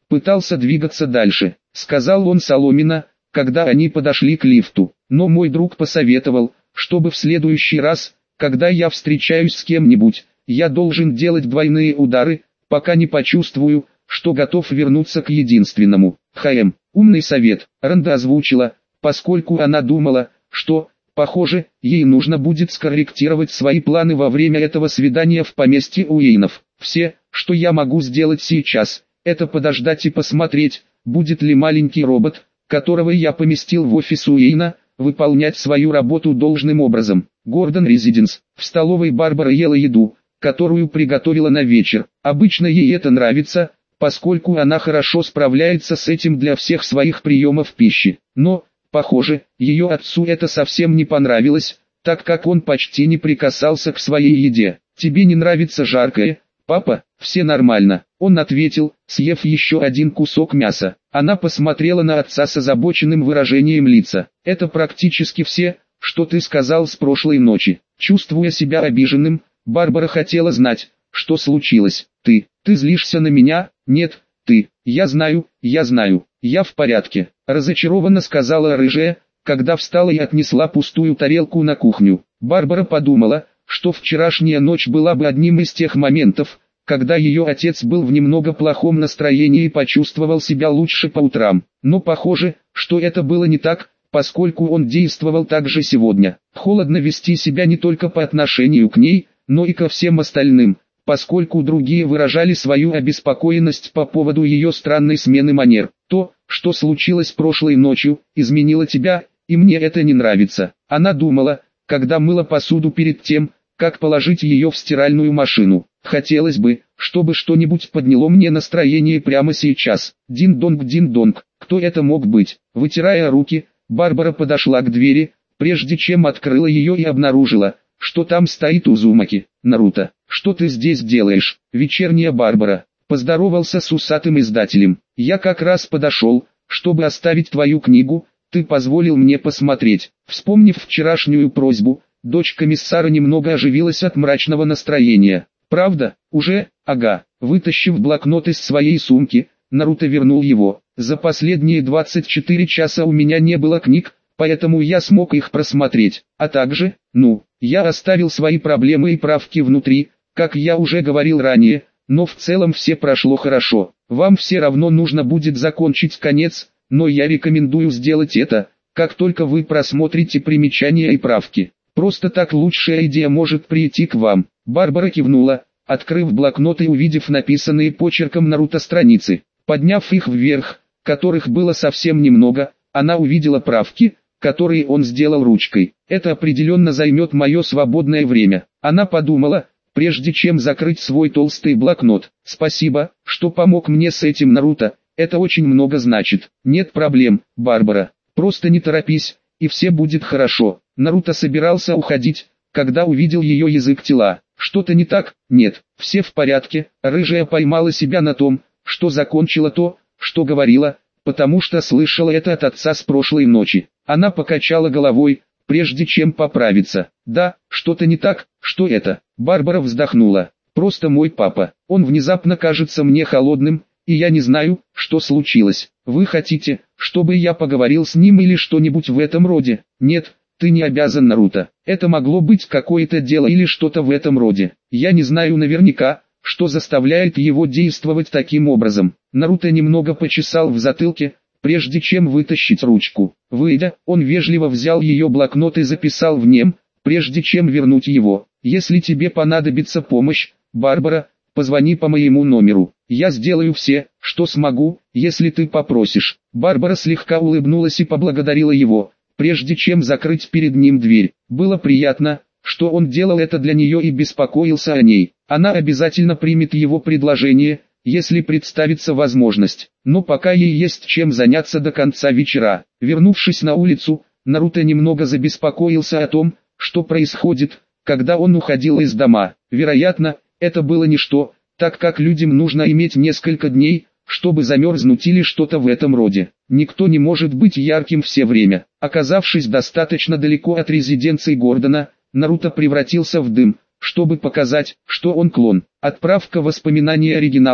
пытался двигаться дальше, сказал он соломенно, когда они подошли к лифту. Но мой друг посоветовал, чтобы в следующий раз, когда я встречаюсь с кем-нибудь, я должен делать двойные удары, пока не почувствую, что готов вернуться к единственному. ХМ. Умный совет. Ранда озвучила, поскольку она думала, что, похоже, ей нужно будет скорректировать свои планы во время этого свидания в поместье Уэйнов. Все, что я могу сделать сейчас, это подождать и посмотреть, будет ли маленький робот, которого я поместил в офис Уэйна, выполнять свою работу должным образом. Гордон Резиденс. В столовой Барбара ела еду, которую приготовила на вечер. Обычно ей это нравится, поскольку она хорошо справляется с этим для всех своих приемов пищи. Но, похоже, ее отцу это совсем не понравилось, так как он почти не прикасался к своей еде. «Тебе не нравится жаркое, папа?» «Все нормально», он ответил, съев еще один кусок мяса. Она посмотрела на отца с озабоченным выражением лица. «Это практически все, что ты сказал с прошлой ночи». Чувствуя себя обиженным, Барбара хотела знать, что случилось. «Ты, ты злишься на меня?» «Нет, ты, я знаю, я знаю, я в порядке», разочарованно сказала рыжая, когда встала и отнесла пустую тарелку на кухню. Барбара подумала, что вчерашняя ночь была бы одним из тех моментов, когда ее отец был в немного плохом настроении и почувствовал себя лучше по утрам. Но похоже, что это было не так, поскольку он действовал так же сегодня. Холодно вести себя не только по отношению к ней, но и ко всем остальным, поскольку другие выражали свою обеспокоенность по поводу ее странной смены манер. «То, что случилось прошлой ночью, изменило тебя, и мне это не нравится». Она думала, когда мыла посуду перед тем, как положить ее в стиральную машину. «Хотелось бы, чтобы что-нибудь подняло мне настроение прямо сейчас». Дин-донг, дин-донг, кто это мог быть? Вытирая руки, Барбара подошла к двери, прежде чем открыла ее и обнаружила, что там стоит Узумаки. «Наруто, что ты здесь делаешь?» «Вечерняя Барбара», поздоровался с усатым издателем. «Я как раз подошел, чтобы оставить твою книгу, ты позволил мне посмотреть». Вспомнив вчерашнюю просьбу, дочь комиссара немного оживилась от мрачного настроения. «Правда, уже? Ага». Вытащив блокнот из своей сумки, Наруто вернул его. «За последние двадцать четыре часа у меня не было книг, поэтому я смог их просмотреть. А также, ну, я оставил свои проблемы и правки внутри, как я уже говорил ранее, но в целом все прошло хорошо. Вам все равно нужно будет закончить конец, но я рекомендую сделать это, как только вы просмотрите примечания и правки. Просто так лучшая идея может прийти к вам». Барбара кивнула, открыв блокнот и увидев написанные почерком Наруто страницы. Подняв их вверх, которых было совсем немного, она увидела правки, которые он сделал ручкой. «Это определенно займет мое свободное время». Она подумала, прежде чем закрыть свой толстый блокнот. «Спасибо, что помог мне с этим, Наруто, это очень много значит». «Нет проблем, Барбара, просто не торопись, и все будет хорошо». Наруто собирался уходить, когда увидел ее язык тела. «Что-то не так?» «Нет, все в порядке». Рыжая поймала себя на том, что закончила то, что говорила, потому что слышала это от отца с прошлой ночи. Она покачала головой, прежде чем поправиться. «Да, что-то не так, что это?» Барбара вздохнула. «Просто мой папа. Он внезапно кажется мне холодным, и я не знаю, что случилось. Вы хотите, чтобы я поговорил с ним или что-нибудь в этом роде?» «Нет, ты не обязан, Наруто. Это могло быть какое-то дело или что-то в этом роде. Я не знаю наверняка, что заставляет его действовать таким образом». Наруто немного почесал в затылке, прежде чем вытащить ручку. Выйдя, он вежливо взял ее блокнот и записал в нем, прежде чем вернуть его. «Если тебе понадобится помощь, Барбара, позвони по моему номеру. Я сделаю все, что смогу, если ты попросишь». Барбара слегка улыбнулась и поблагодарила его, прежде чем закрыть перед ним дверь. Было приятно, что он делал это для нее и беспокоился о ней. Она обязательно примет его предложение, если представится возможность. Но пока ей есть чем заняться до конца вечера. Вернувшись на улицу, Наруто немного забеспокоился о том, что происходит, когда он уходил из дома. Вероятно, это было ничто, так как людям нужно иметь несколько дней, чтобы замерзнуть или что-то в этом роде. Никто не может быть ярким все время. Оказавшись достаточно далеко от резиденции Гордона, Наруто превратился в дым, чтобы показать, что он клон. Отправка воспоминаний оригиналу,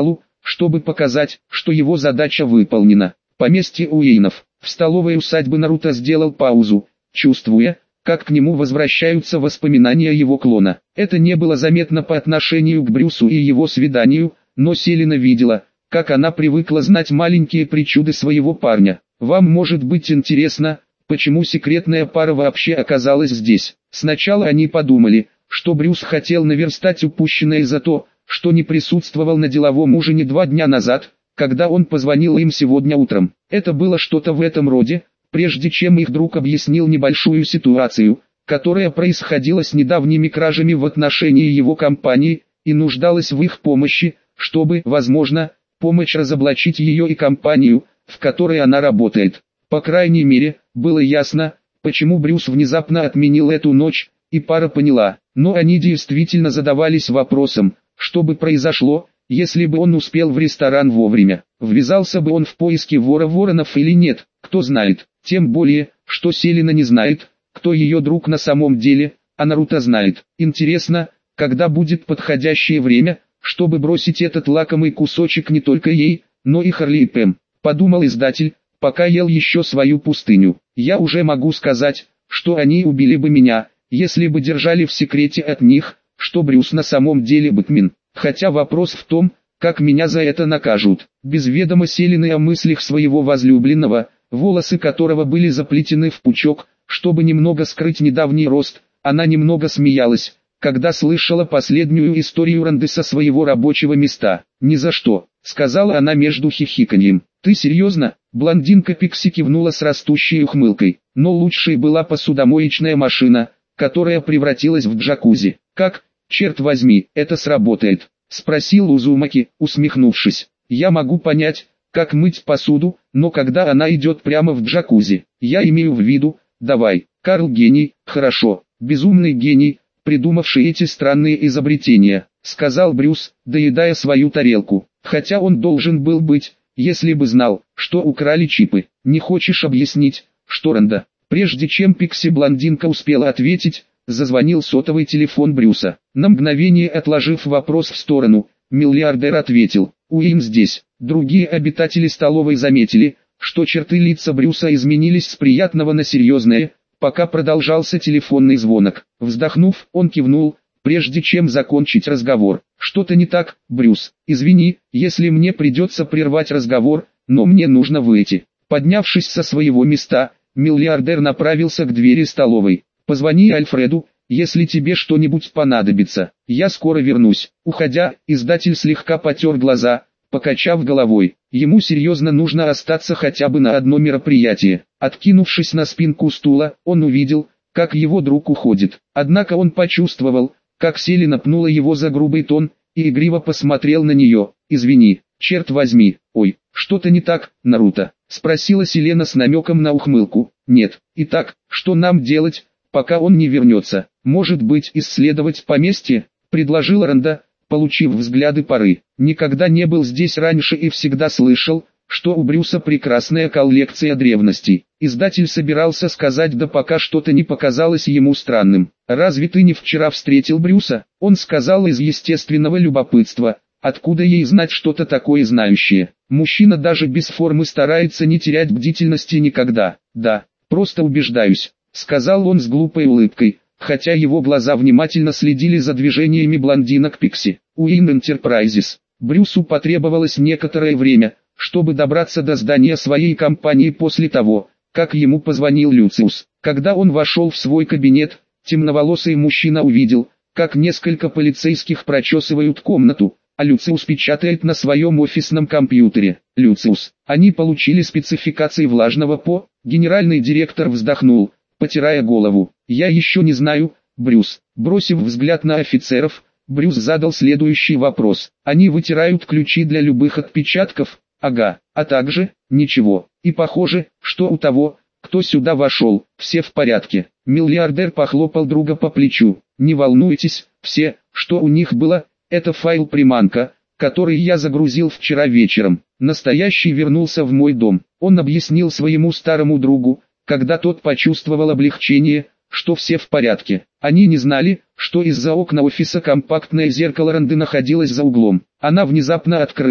чтобы показать, что его задача выполнена. Поместье Уэйнов. В столовой усадьбы Наруто сделал паузу, чувствуя, как к нему возвращаются воспоминания его клона. Это не было заметно по отношению к Брюсу и его свиданию, но Селена видела, как она привыкла знать маленькие причуды своего парня. Вам может быть интересно, почему секретная пара вообще оказалась здесь. Сначала они подумали, что Брюс хотел наверстать упущенное за то, что не присутствовал на деловом ужине два дня назад, когда он позвонил им сегодня утром. Это было что-то в этом роде, прежде чем их друг объяснил небольшую ситуацию, которая происходила с недавними кражами в отношении его компании, и нуждалась в их помощи, чтобы, возможно, помочь разоблачить ее и компанию, в которой она работает. По крайней мере, было ясно, почему Брюс внезапно отменил эту ночь, и пара поняла, но они действительно задавались вопросом, что бы произошло, если бы он успел в ресторан вовремя. Ввязался бы он в поиски вора Воронов или нет, кто знает. Тем более, что Селена не знает, кто ее друг на самом деле, а Наруто знает. Интересно, когда будет подходящее время, чтобы бросить этот лакомый кусочек не только ей, но и Харли и Пэм. Подумал издатель, пока ел еще свою пустыню. Я уже могу сказать, что они убили бы меня, если бы держали в секрете от них, что Брюс на самом деле Бэтмен. Хотя вопрос в том, как меня за это накажут. Без ведома Селены о мыслях своего возлюбленного, волосы которого были заплетены в пучок, чтобы немного скрыть недавний рост, она немного смеялась, когда слышала последнюю историю Ранды со своего рабочего места. «Ни за что», — сказала она между хихиканьем. «Ты серьезно?» Блондинка Пикси кивнула с растущей ухмылкой. Но лучшей была посудомоечная машина, которая превратилась в джакузи. «Как, черт возьми, это сработает?» — спросил Узумаки, усмехнувшись. «Я могу понять, как мыть посуду, но когда она идет прямо в джакузи, я имею в виду, давай, Карл гений, хорошо, безумный гений, придумавший эти странные изобретения», — сказал Брюс, доедая свою тарелку, хотя он должен был быть, если бы знал, что украли чипы. «Не хочешь объяснить, что Ранда?» Прежде чем Пикси-блондинка успела ответить, зазвонил сотовый телефон Брюса. На мгновение отложив вопрос в сторону, миллиардер ответил: «Уэйн здесь». Другие обитатели столовой заметили, что черты лица Брюса изменились с приятного на серьезное, пока продолжался телефонный звонок. Вздохнув, он кивнул, прежде чем закончить разговор. «Что-то не так, Брюс? Извини, если мне придется прервать разговор, но мне нужно выйти». Поднявшись со своего места, миллиардер направился к двери столовой. «Позвони Альфреду, если тебе что-нибудь понадобится. Я скоро вернусь». Уходя, издатель слегка потер глаза, покачав головой. Ему серьезно нужно остаться хотя бы на одно мероприятие. Откинувшись на спинку стула, он увидел, как его друг уходит. Однако он почувствовал, как Селена пнула его за грубый тон, и игриво посмотрел на нее. «Извини, черт возьми, ой, что-то не так, Наруто?» — спросила Селена с намеком на ухмылку. «Нет, итак, что нам делать, пока он не вернется? Может быть, исследовать поместье?» — предложила Ранда, получив взгляды пары. «Никогда не был здесь раньше и всегда слышал, что у Брюса прекрасная коллекция древностей». Издатель собирался сказать, да пока что-то не показалось ему странным. «Разве ты не вчера встретил Брюса?» Он сказал из естественного любопытства. Откуда ей знать что-то такое знающее? Мужчина даже без формы старается не терять бдительности никогда. «Да, просто убеждаюсь», — сказал он с глупой улыбкой, хотя его глаза внимательно следили за движениями блондинок Пикси. Уэйн Enterprises. Брюсу потребовалось некоторое время, чтобы добраться до здания своей компании после того, как ему позвонил Люциус. Когда он вошел в свой кабинет, темноволосый мужчина увидел, как несколько полицейских прочесывают комнату, а Люциус печатает на своем офисном компьютере. «Люциус, они получили спецификации влажного ПО?» Генеральный директор вздохнул, потирая голову. «Я еще не знаю, Брюс». Бросив взгляд на офицеров, Брюс задал следующий вопрос. «Они вытирают ключи для любых отпечатков?» «Ага, а также, ничего. И похоже, что у того, кто сюда вошел, все в порядке». Миллиардер похлопал друга по плечу. «Не волнуйтесь, все, что у них было, это файл-приманка, который я загрузил вчера вечером. Настоящий вернулся в мой дом». Он объяснил своему старому другу, когда тот почувствовал облегчение, что все в порядке. Они не знали, что из-за окна офиса компактное зеркало Ранды находилось за углом. Она внезапно открылась,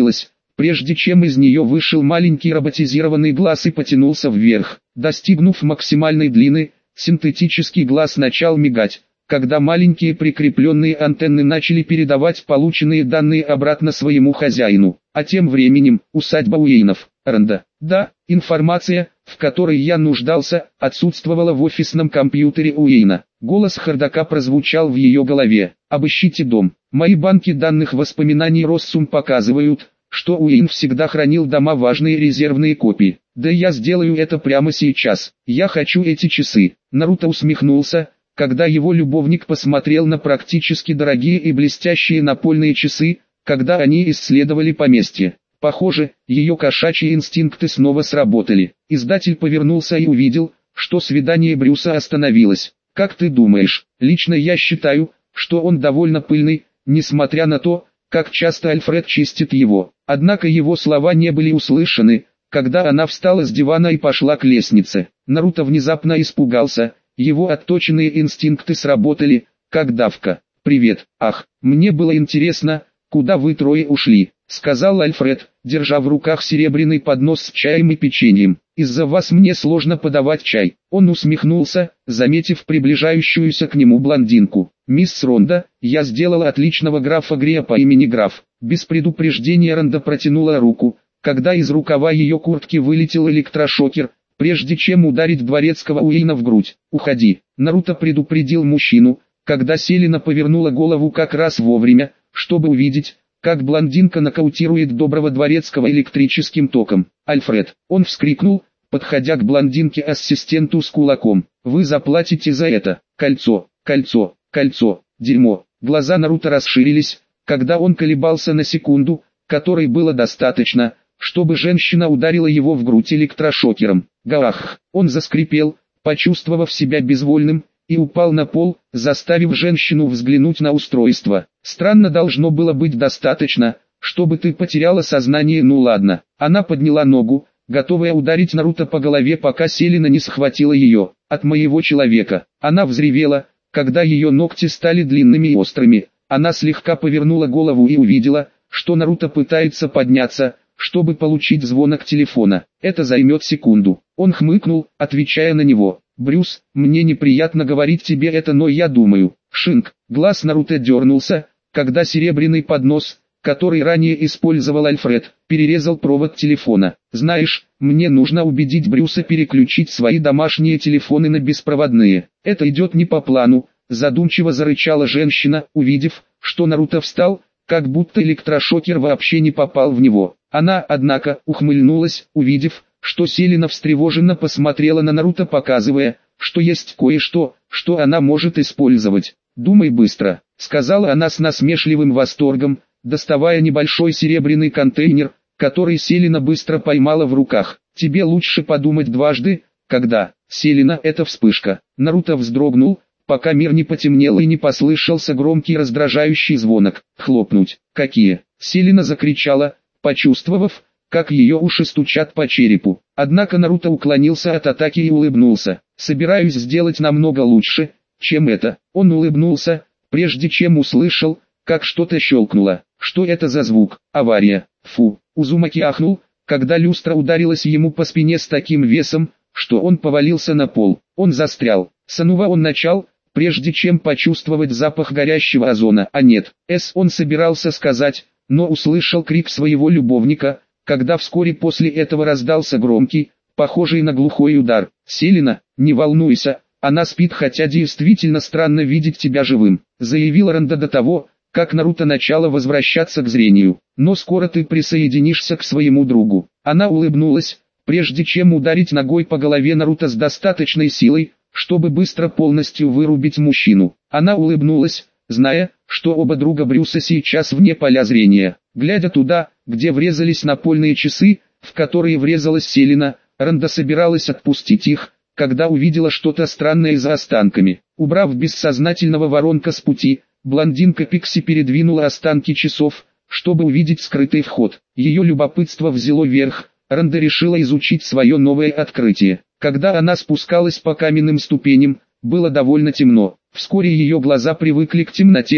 прежде чем из нее вышел маленький роботизированный глаз и потянулся вверх. Достигнув максимальной длины, синтетический глаз начал мигать, когда маленькие прикрепленные антенны начали передавать полученные данные обратно своему хозяину. А тем временем, усадьба Уэйнов, Ранда. Да, информация, в которой я нуждался, отсутствовала в офисном компьютере Уэйна. Голос Хардака прозвучал в ее голове. Обыщите дом. Мои банки данных воспоминаний Россум показывают, что Уэйн всегда хранил дома важные резервные копии. Да я сделаю это прямо сейчас. Я хочу эти часы. Наруто усмехнулся, когда его любовник посмотрел на практически дорогие и блестящие напольные часы, когда они исследовали поместье. Похоже, ее кошачьи инстинкты снова сработали. Издатель повернулся и увидел, что свидание Брюса остановилось. Как ты думаешь? Лично я считаю, что он довольно пыльный, несмотря на то, как часто Альфред чистит его. Однако его слова не были услышаны, когда она встала с дивана и пошла к лестнице. Наруто внезапно испугался, его отточенные инстинкты сработали, как давка. «Привет, ах, мне было интересно, куда вы трое ушли», — сказал Альфред, держа в руках серебряный поднос с чаем и печеньем. «Из-за вас мне сложно подавать чай». Он усмехнулся, заметив приближающуюся к нему блондинку. «Мисс Ронда, я сделала отличного графа Грея по имени граф». Без предупреждения Ронда протянула руку, когда из рукава ее куртки вылетел электрошокер, прежде чем ударить дворецкого Уэйна в грудь. «Уходи». Наруто предупредил мужчину, когда Селена повернула голову как раз вовремя, чтобы увидеть, как блондинка нокаутирует доброго дворецкого электрическим током. «Альфред!» Он вскрикнул, подходя к блондинке-ассистенту с кулаком. «Вы заплатите за это! Кольцо! Кольцо! Кольцо! Дерьмо!» Глаза Наруто расширились, когда он колебался на секунду, которой было достаточно, чтобы женщина ударила его в грудь электрошокером. Гаах! Он заскрипел, почувствовав себя безвольным, и упал на пол, заставив женщину взглянуть на устройство. «Странно, должно было быть достаточно, чтобы ты потеряла сознание. Ну ладно». Она подняла ногу, готовая ударить Наруто по голове, пока Селена не схватила ее. «От моего человека». Она взревела, когда ее ногти стали длинными и острыми. Она слегка повернула голову и увидела, что Наруто пытается подняться, чтобы получить звонок телефона. «Это займет секунду». Он хмыкнул, отвечая на него. «Брюс, мне неприятно говорить тебе это, но я думаю». Шинк. Глаз Наруто дернулся, когда серебряный поднос, который ранее использовал Альфред, перерезал провод телефона. «Знаешь, мне нужно убедить Брюса переключить свои домашние телефоны на беспроводные. Это идет не по плану», задумчиво зарычала женщина, увидев, что Наруто встал, как будто электрошокер вообще не попал в него. Она, однако, ухмыльнулась, увидев, что Селена встревоженно посмотрела на Наруто, показывая, что есть кое-что, что она может использовать. «Думай быстро», — сказала она с насмешливым восторгом, доставая небольшой серебряный контейнер, который Селена быстро поймала в руках. «Тебе лучше подумать дважды, когда...» Селена — это вспышка. Наруто вздрогнул, пока мир не потемнел и не послышался громкий раздражающий звонок. «Хлопнуть! Какие?» Селена закричала, почувствовав, как ее уши стучат по черепу. Однако Наруто уклонился от атаки и улыбнулся. «Собираюсь сделать намного лучше, чем это». Он улыбнулся, прежде чем услышал, как что-то щелкнуло. Что это за звук? Авария. Фу. Узумаки ахнул, когда люстра ударилась ему по спине с таким весом, что он повалился на пол. Он застрял. Санува он начал, прежде чем почувствовать запах горящего озона. А нет, С он собирался сказать, но услышал крик своего любовника, когда вскоре после этого раздался громкий, похожий на глухой удар. «Селена, не волнуйся, она спит, хотя действительно странно видеть тебя живым», заявила Ранда до того, как Наруто начало возвращаться к зрению. «Но скоро ты присоединишься к своему другу». Она улыбнулась, прежде чем ударить ногой по голове Наруто с достаточной силой, чтобы быстро полностью вырубить мужчину. Она улыбнулась, зная, что оба друга Брюса сейчас вне поля зрения. Глядя туда, где врезались напольные часы, в которые врезалась Селена, Ранда собиралась отпустить их, когда увидела что-то странное за останками. Убрав бессознательного воронка с пути, блондинка Пикси передвинула останки часов, чтобы увидеть скрытый вход. Ее любопытство взяло верх, Ранда решила изучить свое новое открытие. Когда она спускалась по каменным ступеням, было довольно темно. Вскоре ее глаза привыкли к темноте,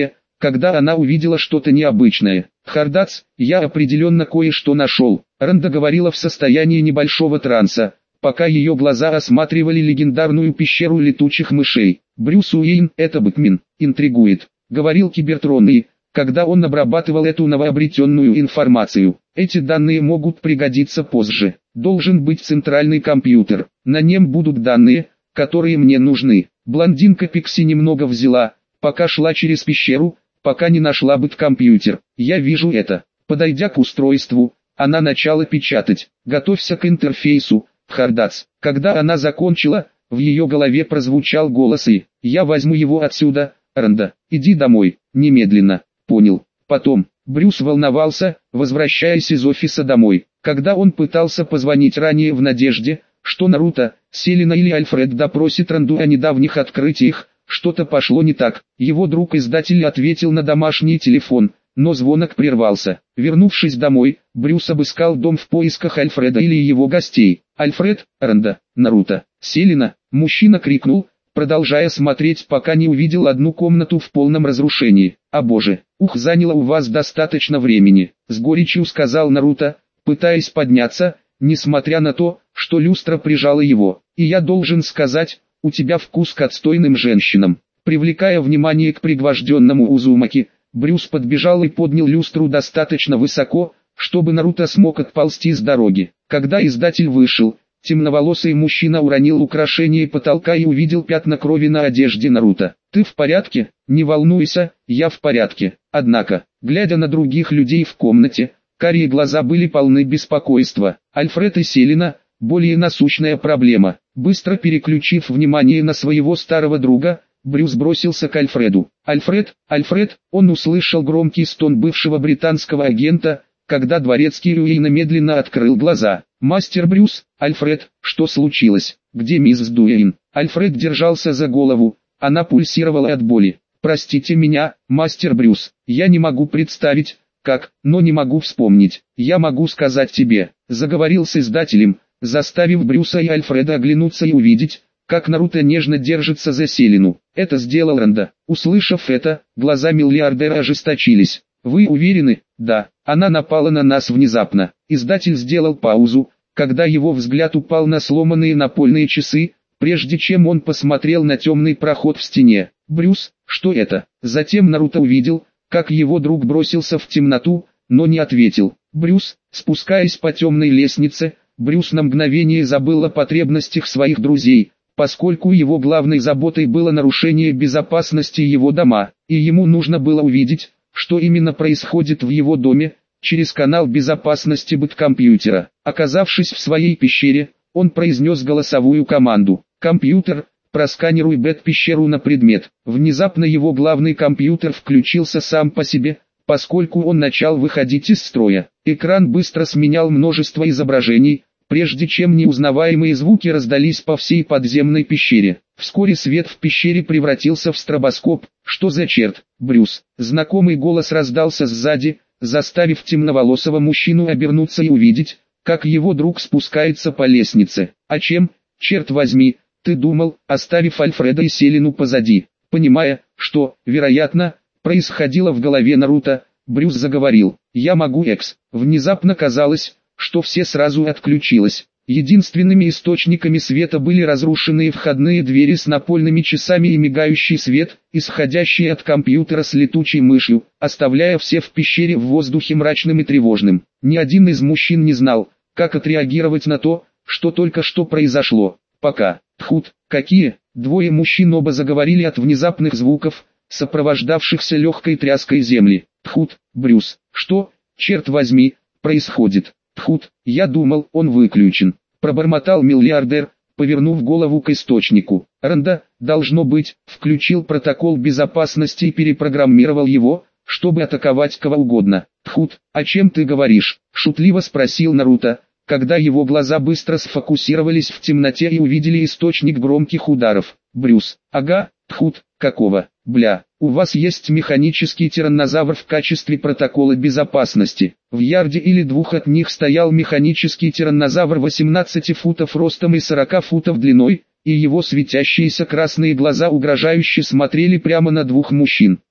когда она увидела что-то необычное. «Хардац, я определенно кое-что нашел». Ранда говорила в состоянии небольшого транса, пока ее глаза осматривали легендарную пещеру летучих мышей. «Брюс Уэйн, это Бэтмен, интригует», — говорил Кибертрон, и, когда он обрабатывал эту новообретенную информацию, эти данные могут пригодиться позже. Должен быть центральный компьютер, на нем будут данные, которые мне нужны. Блондинка Пикси немного взяла, пока шла через пещеру, пока не нашла бэткомпьютер. Я вижу это. Подойдя к устройству, она начала печатать. Готовься к интерфейсу, Хардац. Когда она закончила, в ее голове прозвучал голос и «Я возьму его отсюда, Ранда, иди домой, немедленно». Понял. Потом, Брюс волновался, возвращаясь из офиса домой, когда он пытался позвонить ранее в надежде, что Наруто, Селина или Альфред допросит Ранду о недавних открытиях. Что-то пошло не так. Его друг-издатель ответил на домашний телефон, но звонок прервался. Вернувшись домой, Брюс обыскал дом в поисках Альфреда или его гостей. «Альфред, Ранда, Наруто, Селина!» Мужчина крикнул, продолжая смотреть, пока не увидел одну комнату в полном разрушении. «О боже, ух, заняло у вас достаточно времени», — с горечью сказал Наруто, пытаясь подняться, несмотря на то, что люстра прижала его. «И я должен сказать, у тебя вкус к отстойным женщинам». Привлекая внимание к пригвожденному Узумаки, Брюс подбежал и поднял люстру достаточно высоко, чтобы Наруто смог отползти с дороги. Когда издатель вышел, темноволосый мужчина уронил украшение потолка и увидел пятна крови на одежде Наруто. «Ты в порядке? Не волнуйся, я в порядке». Однако, глядя на других людей в комнате, карие глаза были полны беспокойства. Альфред и Селина – более насущная проблема. Быстро переключив внимание на своего старого друга, Брюс бросился к Альфреду. «Альфред, Альфред!» Он услышал громкий стон бывшего британского агента, когда дворецкий Уэйна медленно открыл глаза. «Мастер Брюс, Альфред, что случилось? Где мисс Дуэйн?» Альфред держался за голову, она пульсировала от боли. «Простите меня, мастер Брюс, я не могу представить, как, но не могу вспомнить. Я могу сказать тебе», — заговорил с издателем, заставив Брюса и Альфреда оглянуться и увидеть, как Наруто нежно держится за Селину. Это сделал Ранда. Услышав это, глаза миллиардера ожесточились. «Вы уверены?» «Да, она напала на нас внезапно». Издатель сделал паузу, когда его взгляд упал на сломанные напольные часы, прежде чем он посмотрел на темный проход в стене. «Брюс, что это?» Затем Наруто увидел, как его друг бросился в темноту, но не ответил. Брюс, спускаясь по темной лестнице, Брюс на мгновение забыл о потребностях своих друзей, поскольку его главной заботой было нарушение безопасности его дома, и ему нужно было увидеть, что именно происходит в его доме, через канал безопасности бэткомпьютера. Оказавшись в своей пещере, он произнес голосовую команду. «Компьютер, просканируй бэт-пещеру на предмет». Внезапно его главный компьютер включился сам по себе, поскольку он начал выходить из строя. Экран быстро сменял множество изображений, прежде чем неузнаваемые звуки раздались по всей подземной пещере. Вскоре свет в пещере превратился в стробоскоп. «Что за черт, Брюс?» Знакомый голос раздался сзади, заставив темноволосого мужчину обернуться и увидеть, как его друг спускается по лестнице. «А чем, черт возьми, ты думал, оставив Альфреда и Селину позади?» Понимая, что, вероятно, происходило в голове Наруто, Брюс заговорил. «Я могу экс». Внезапно казалось, что все сразу отключилось. Единственными источниками света были разрушенные входные двери с напольными часами и мигающий свет, исходящий от компьютера с летучей мышью, оставляя все в пещере в воздухе мрачным и тревожным. Ни один из мужчин не знал, как отреагировать на то, что только что произошло. Пока. Тхут, какие? Двое мужчин оба заговорили от внезапных звуков, сопровождавшихся легкой тряской земли. Тхут, Брюс, что, черт возьми, происходит? Тхут, я думал, он выключен. Пробормотал миллиардер, повернув голову к источнику. Ранда, должно быть, включил протокол безопасности и перепрограммировал его, чтобы атаковать кого угодно. Тхут, о чем ты говоришь? Шутливо спросил Наруто, когда его глаза быстро сфокусировались в темноте и увидели источник громких ударов. Брюс, ага, Тхут, какого, бля, у вас есть механический тираннозавр в качестве протокола безопасности. В ярде или двух от них стоял механический тираннозавр восемнадцати футов ростом и сорока футов длиной, и его светящиеся красные глаза угрожающе смотрели прямо на двух мужчин.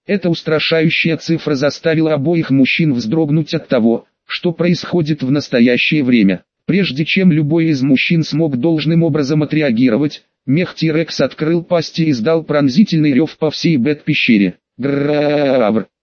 Эта устрашающая цифра заставила обоих мужчин вздрогнуть от того, что происходит в настоящее время. Прежде чем любой из мужчин смог должным образом отреагировать, мех Ти-Рекс открыл пасть и издал пронзительный рев по всей Бэт-пещере. Гррррррр.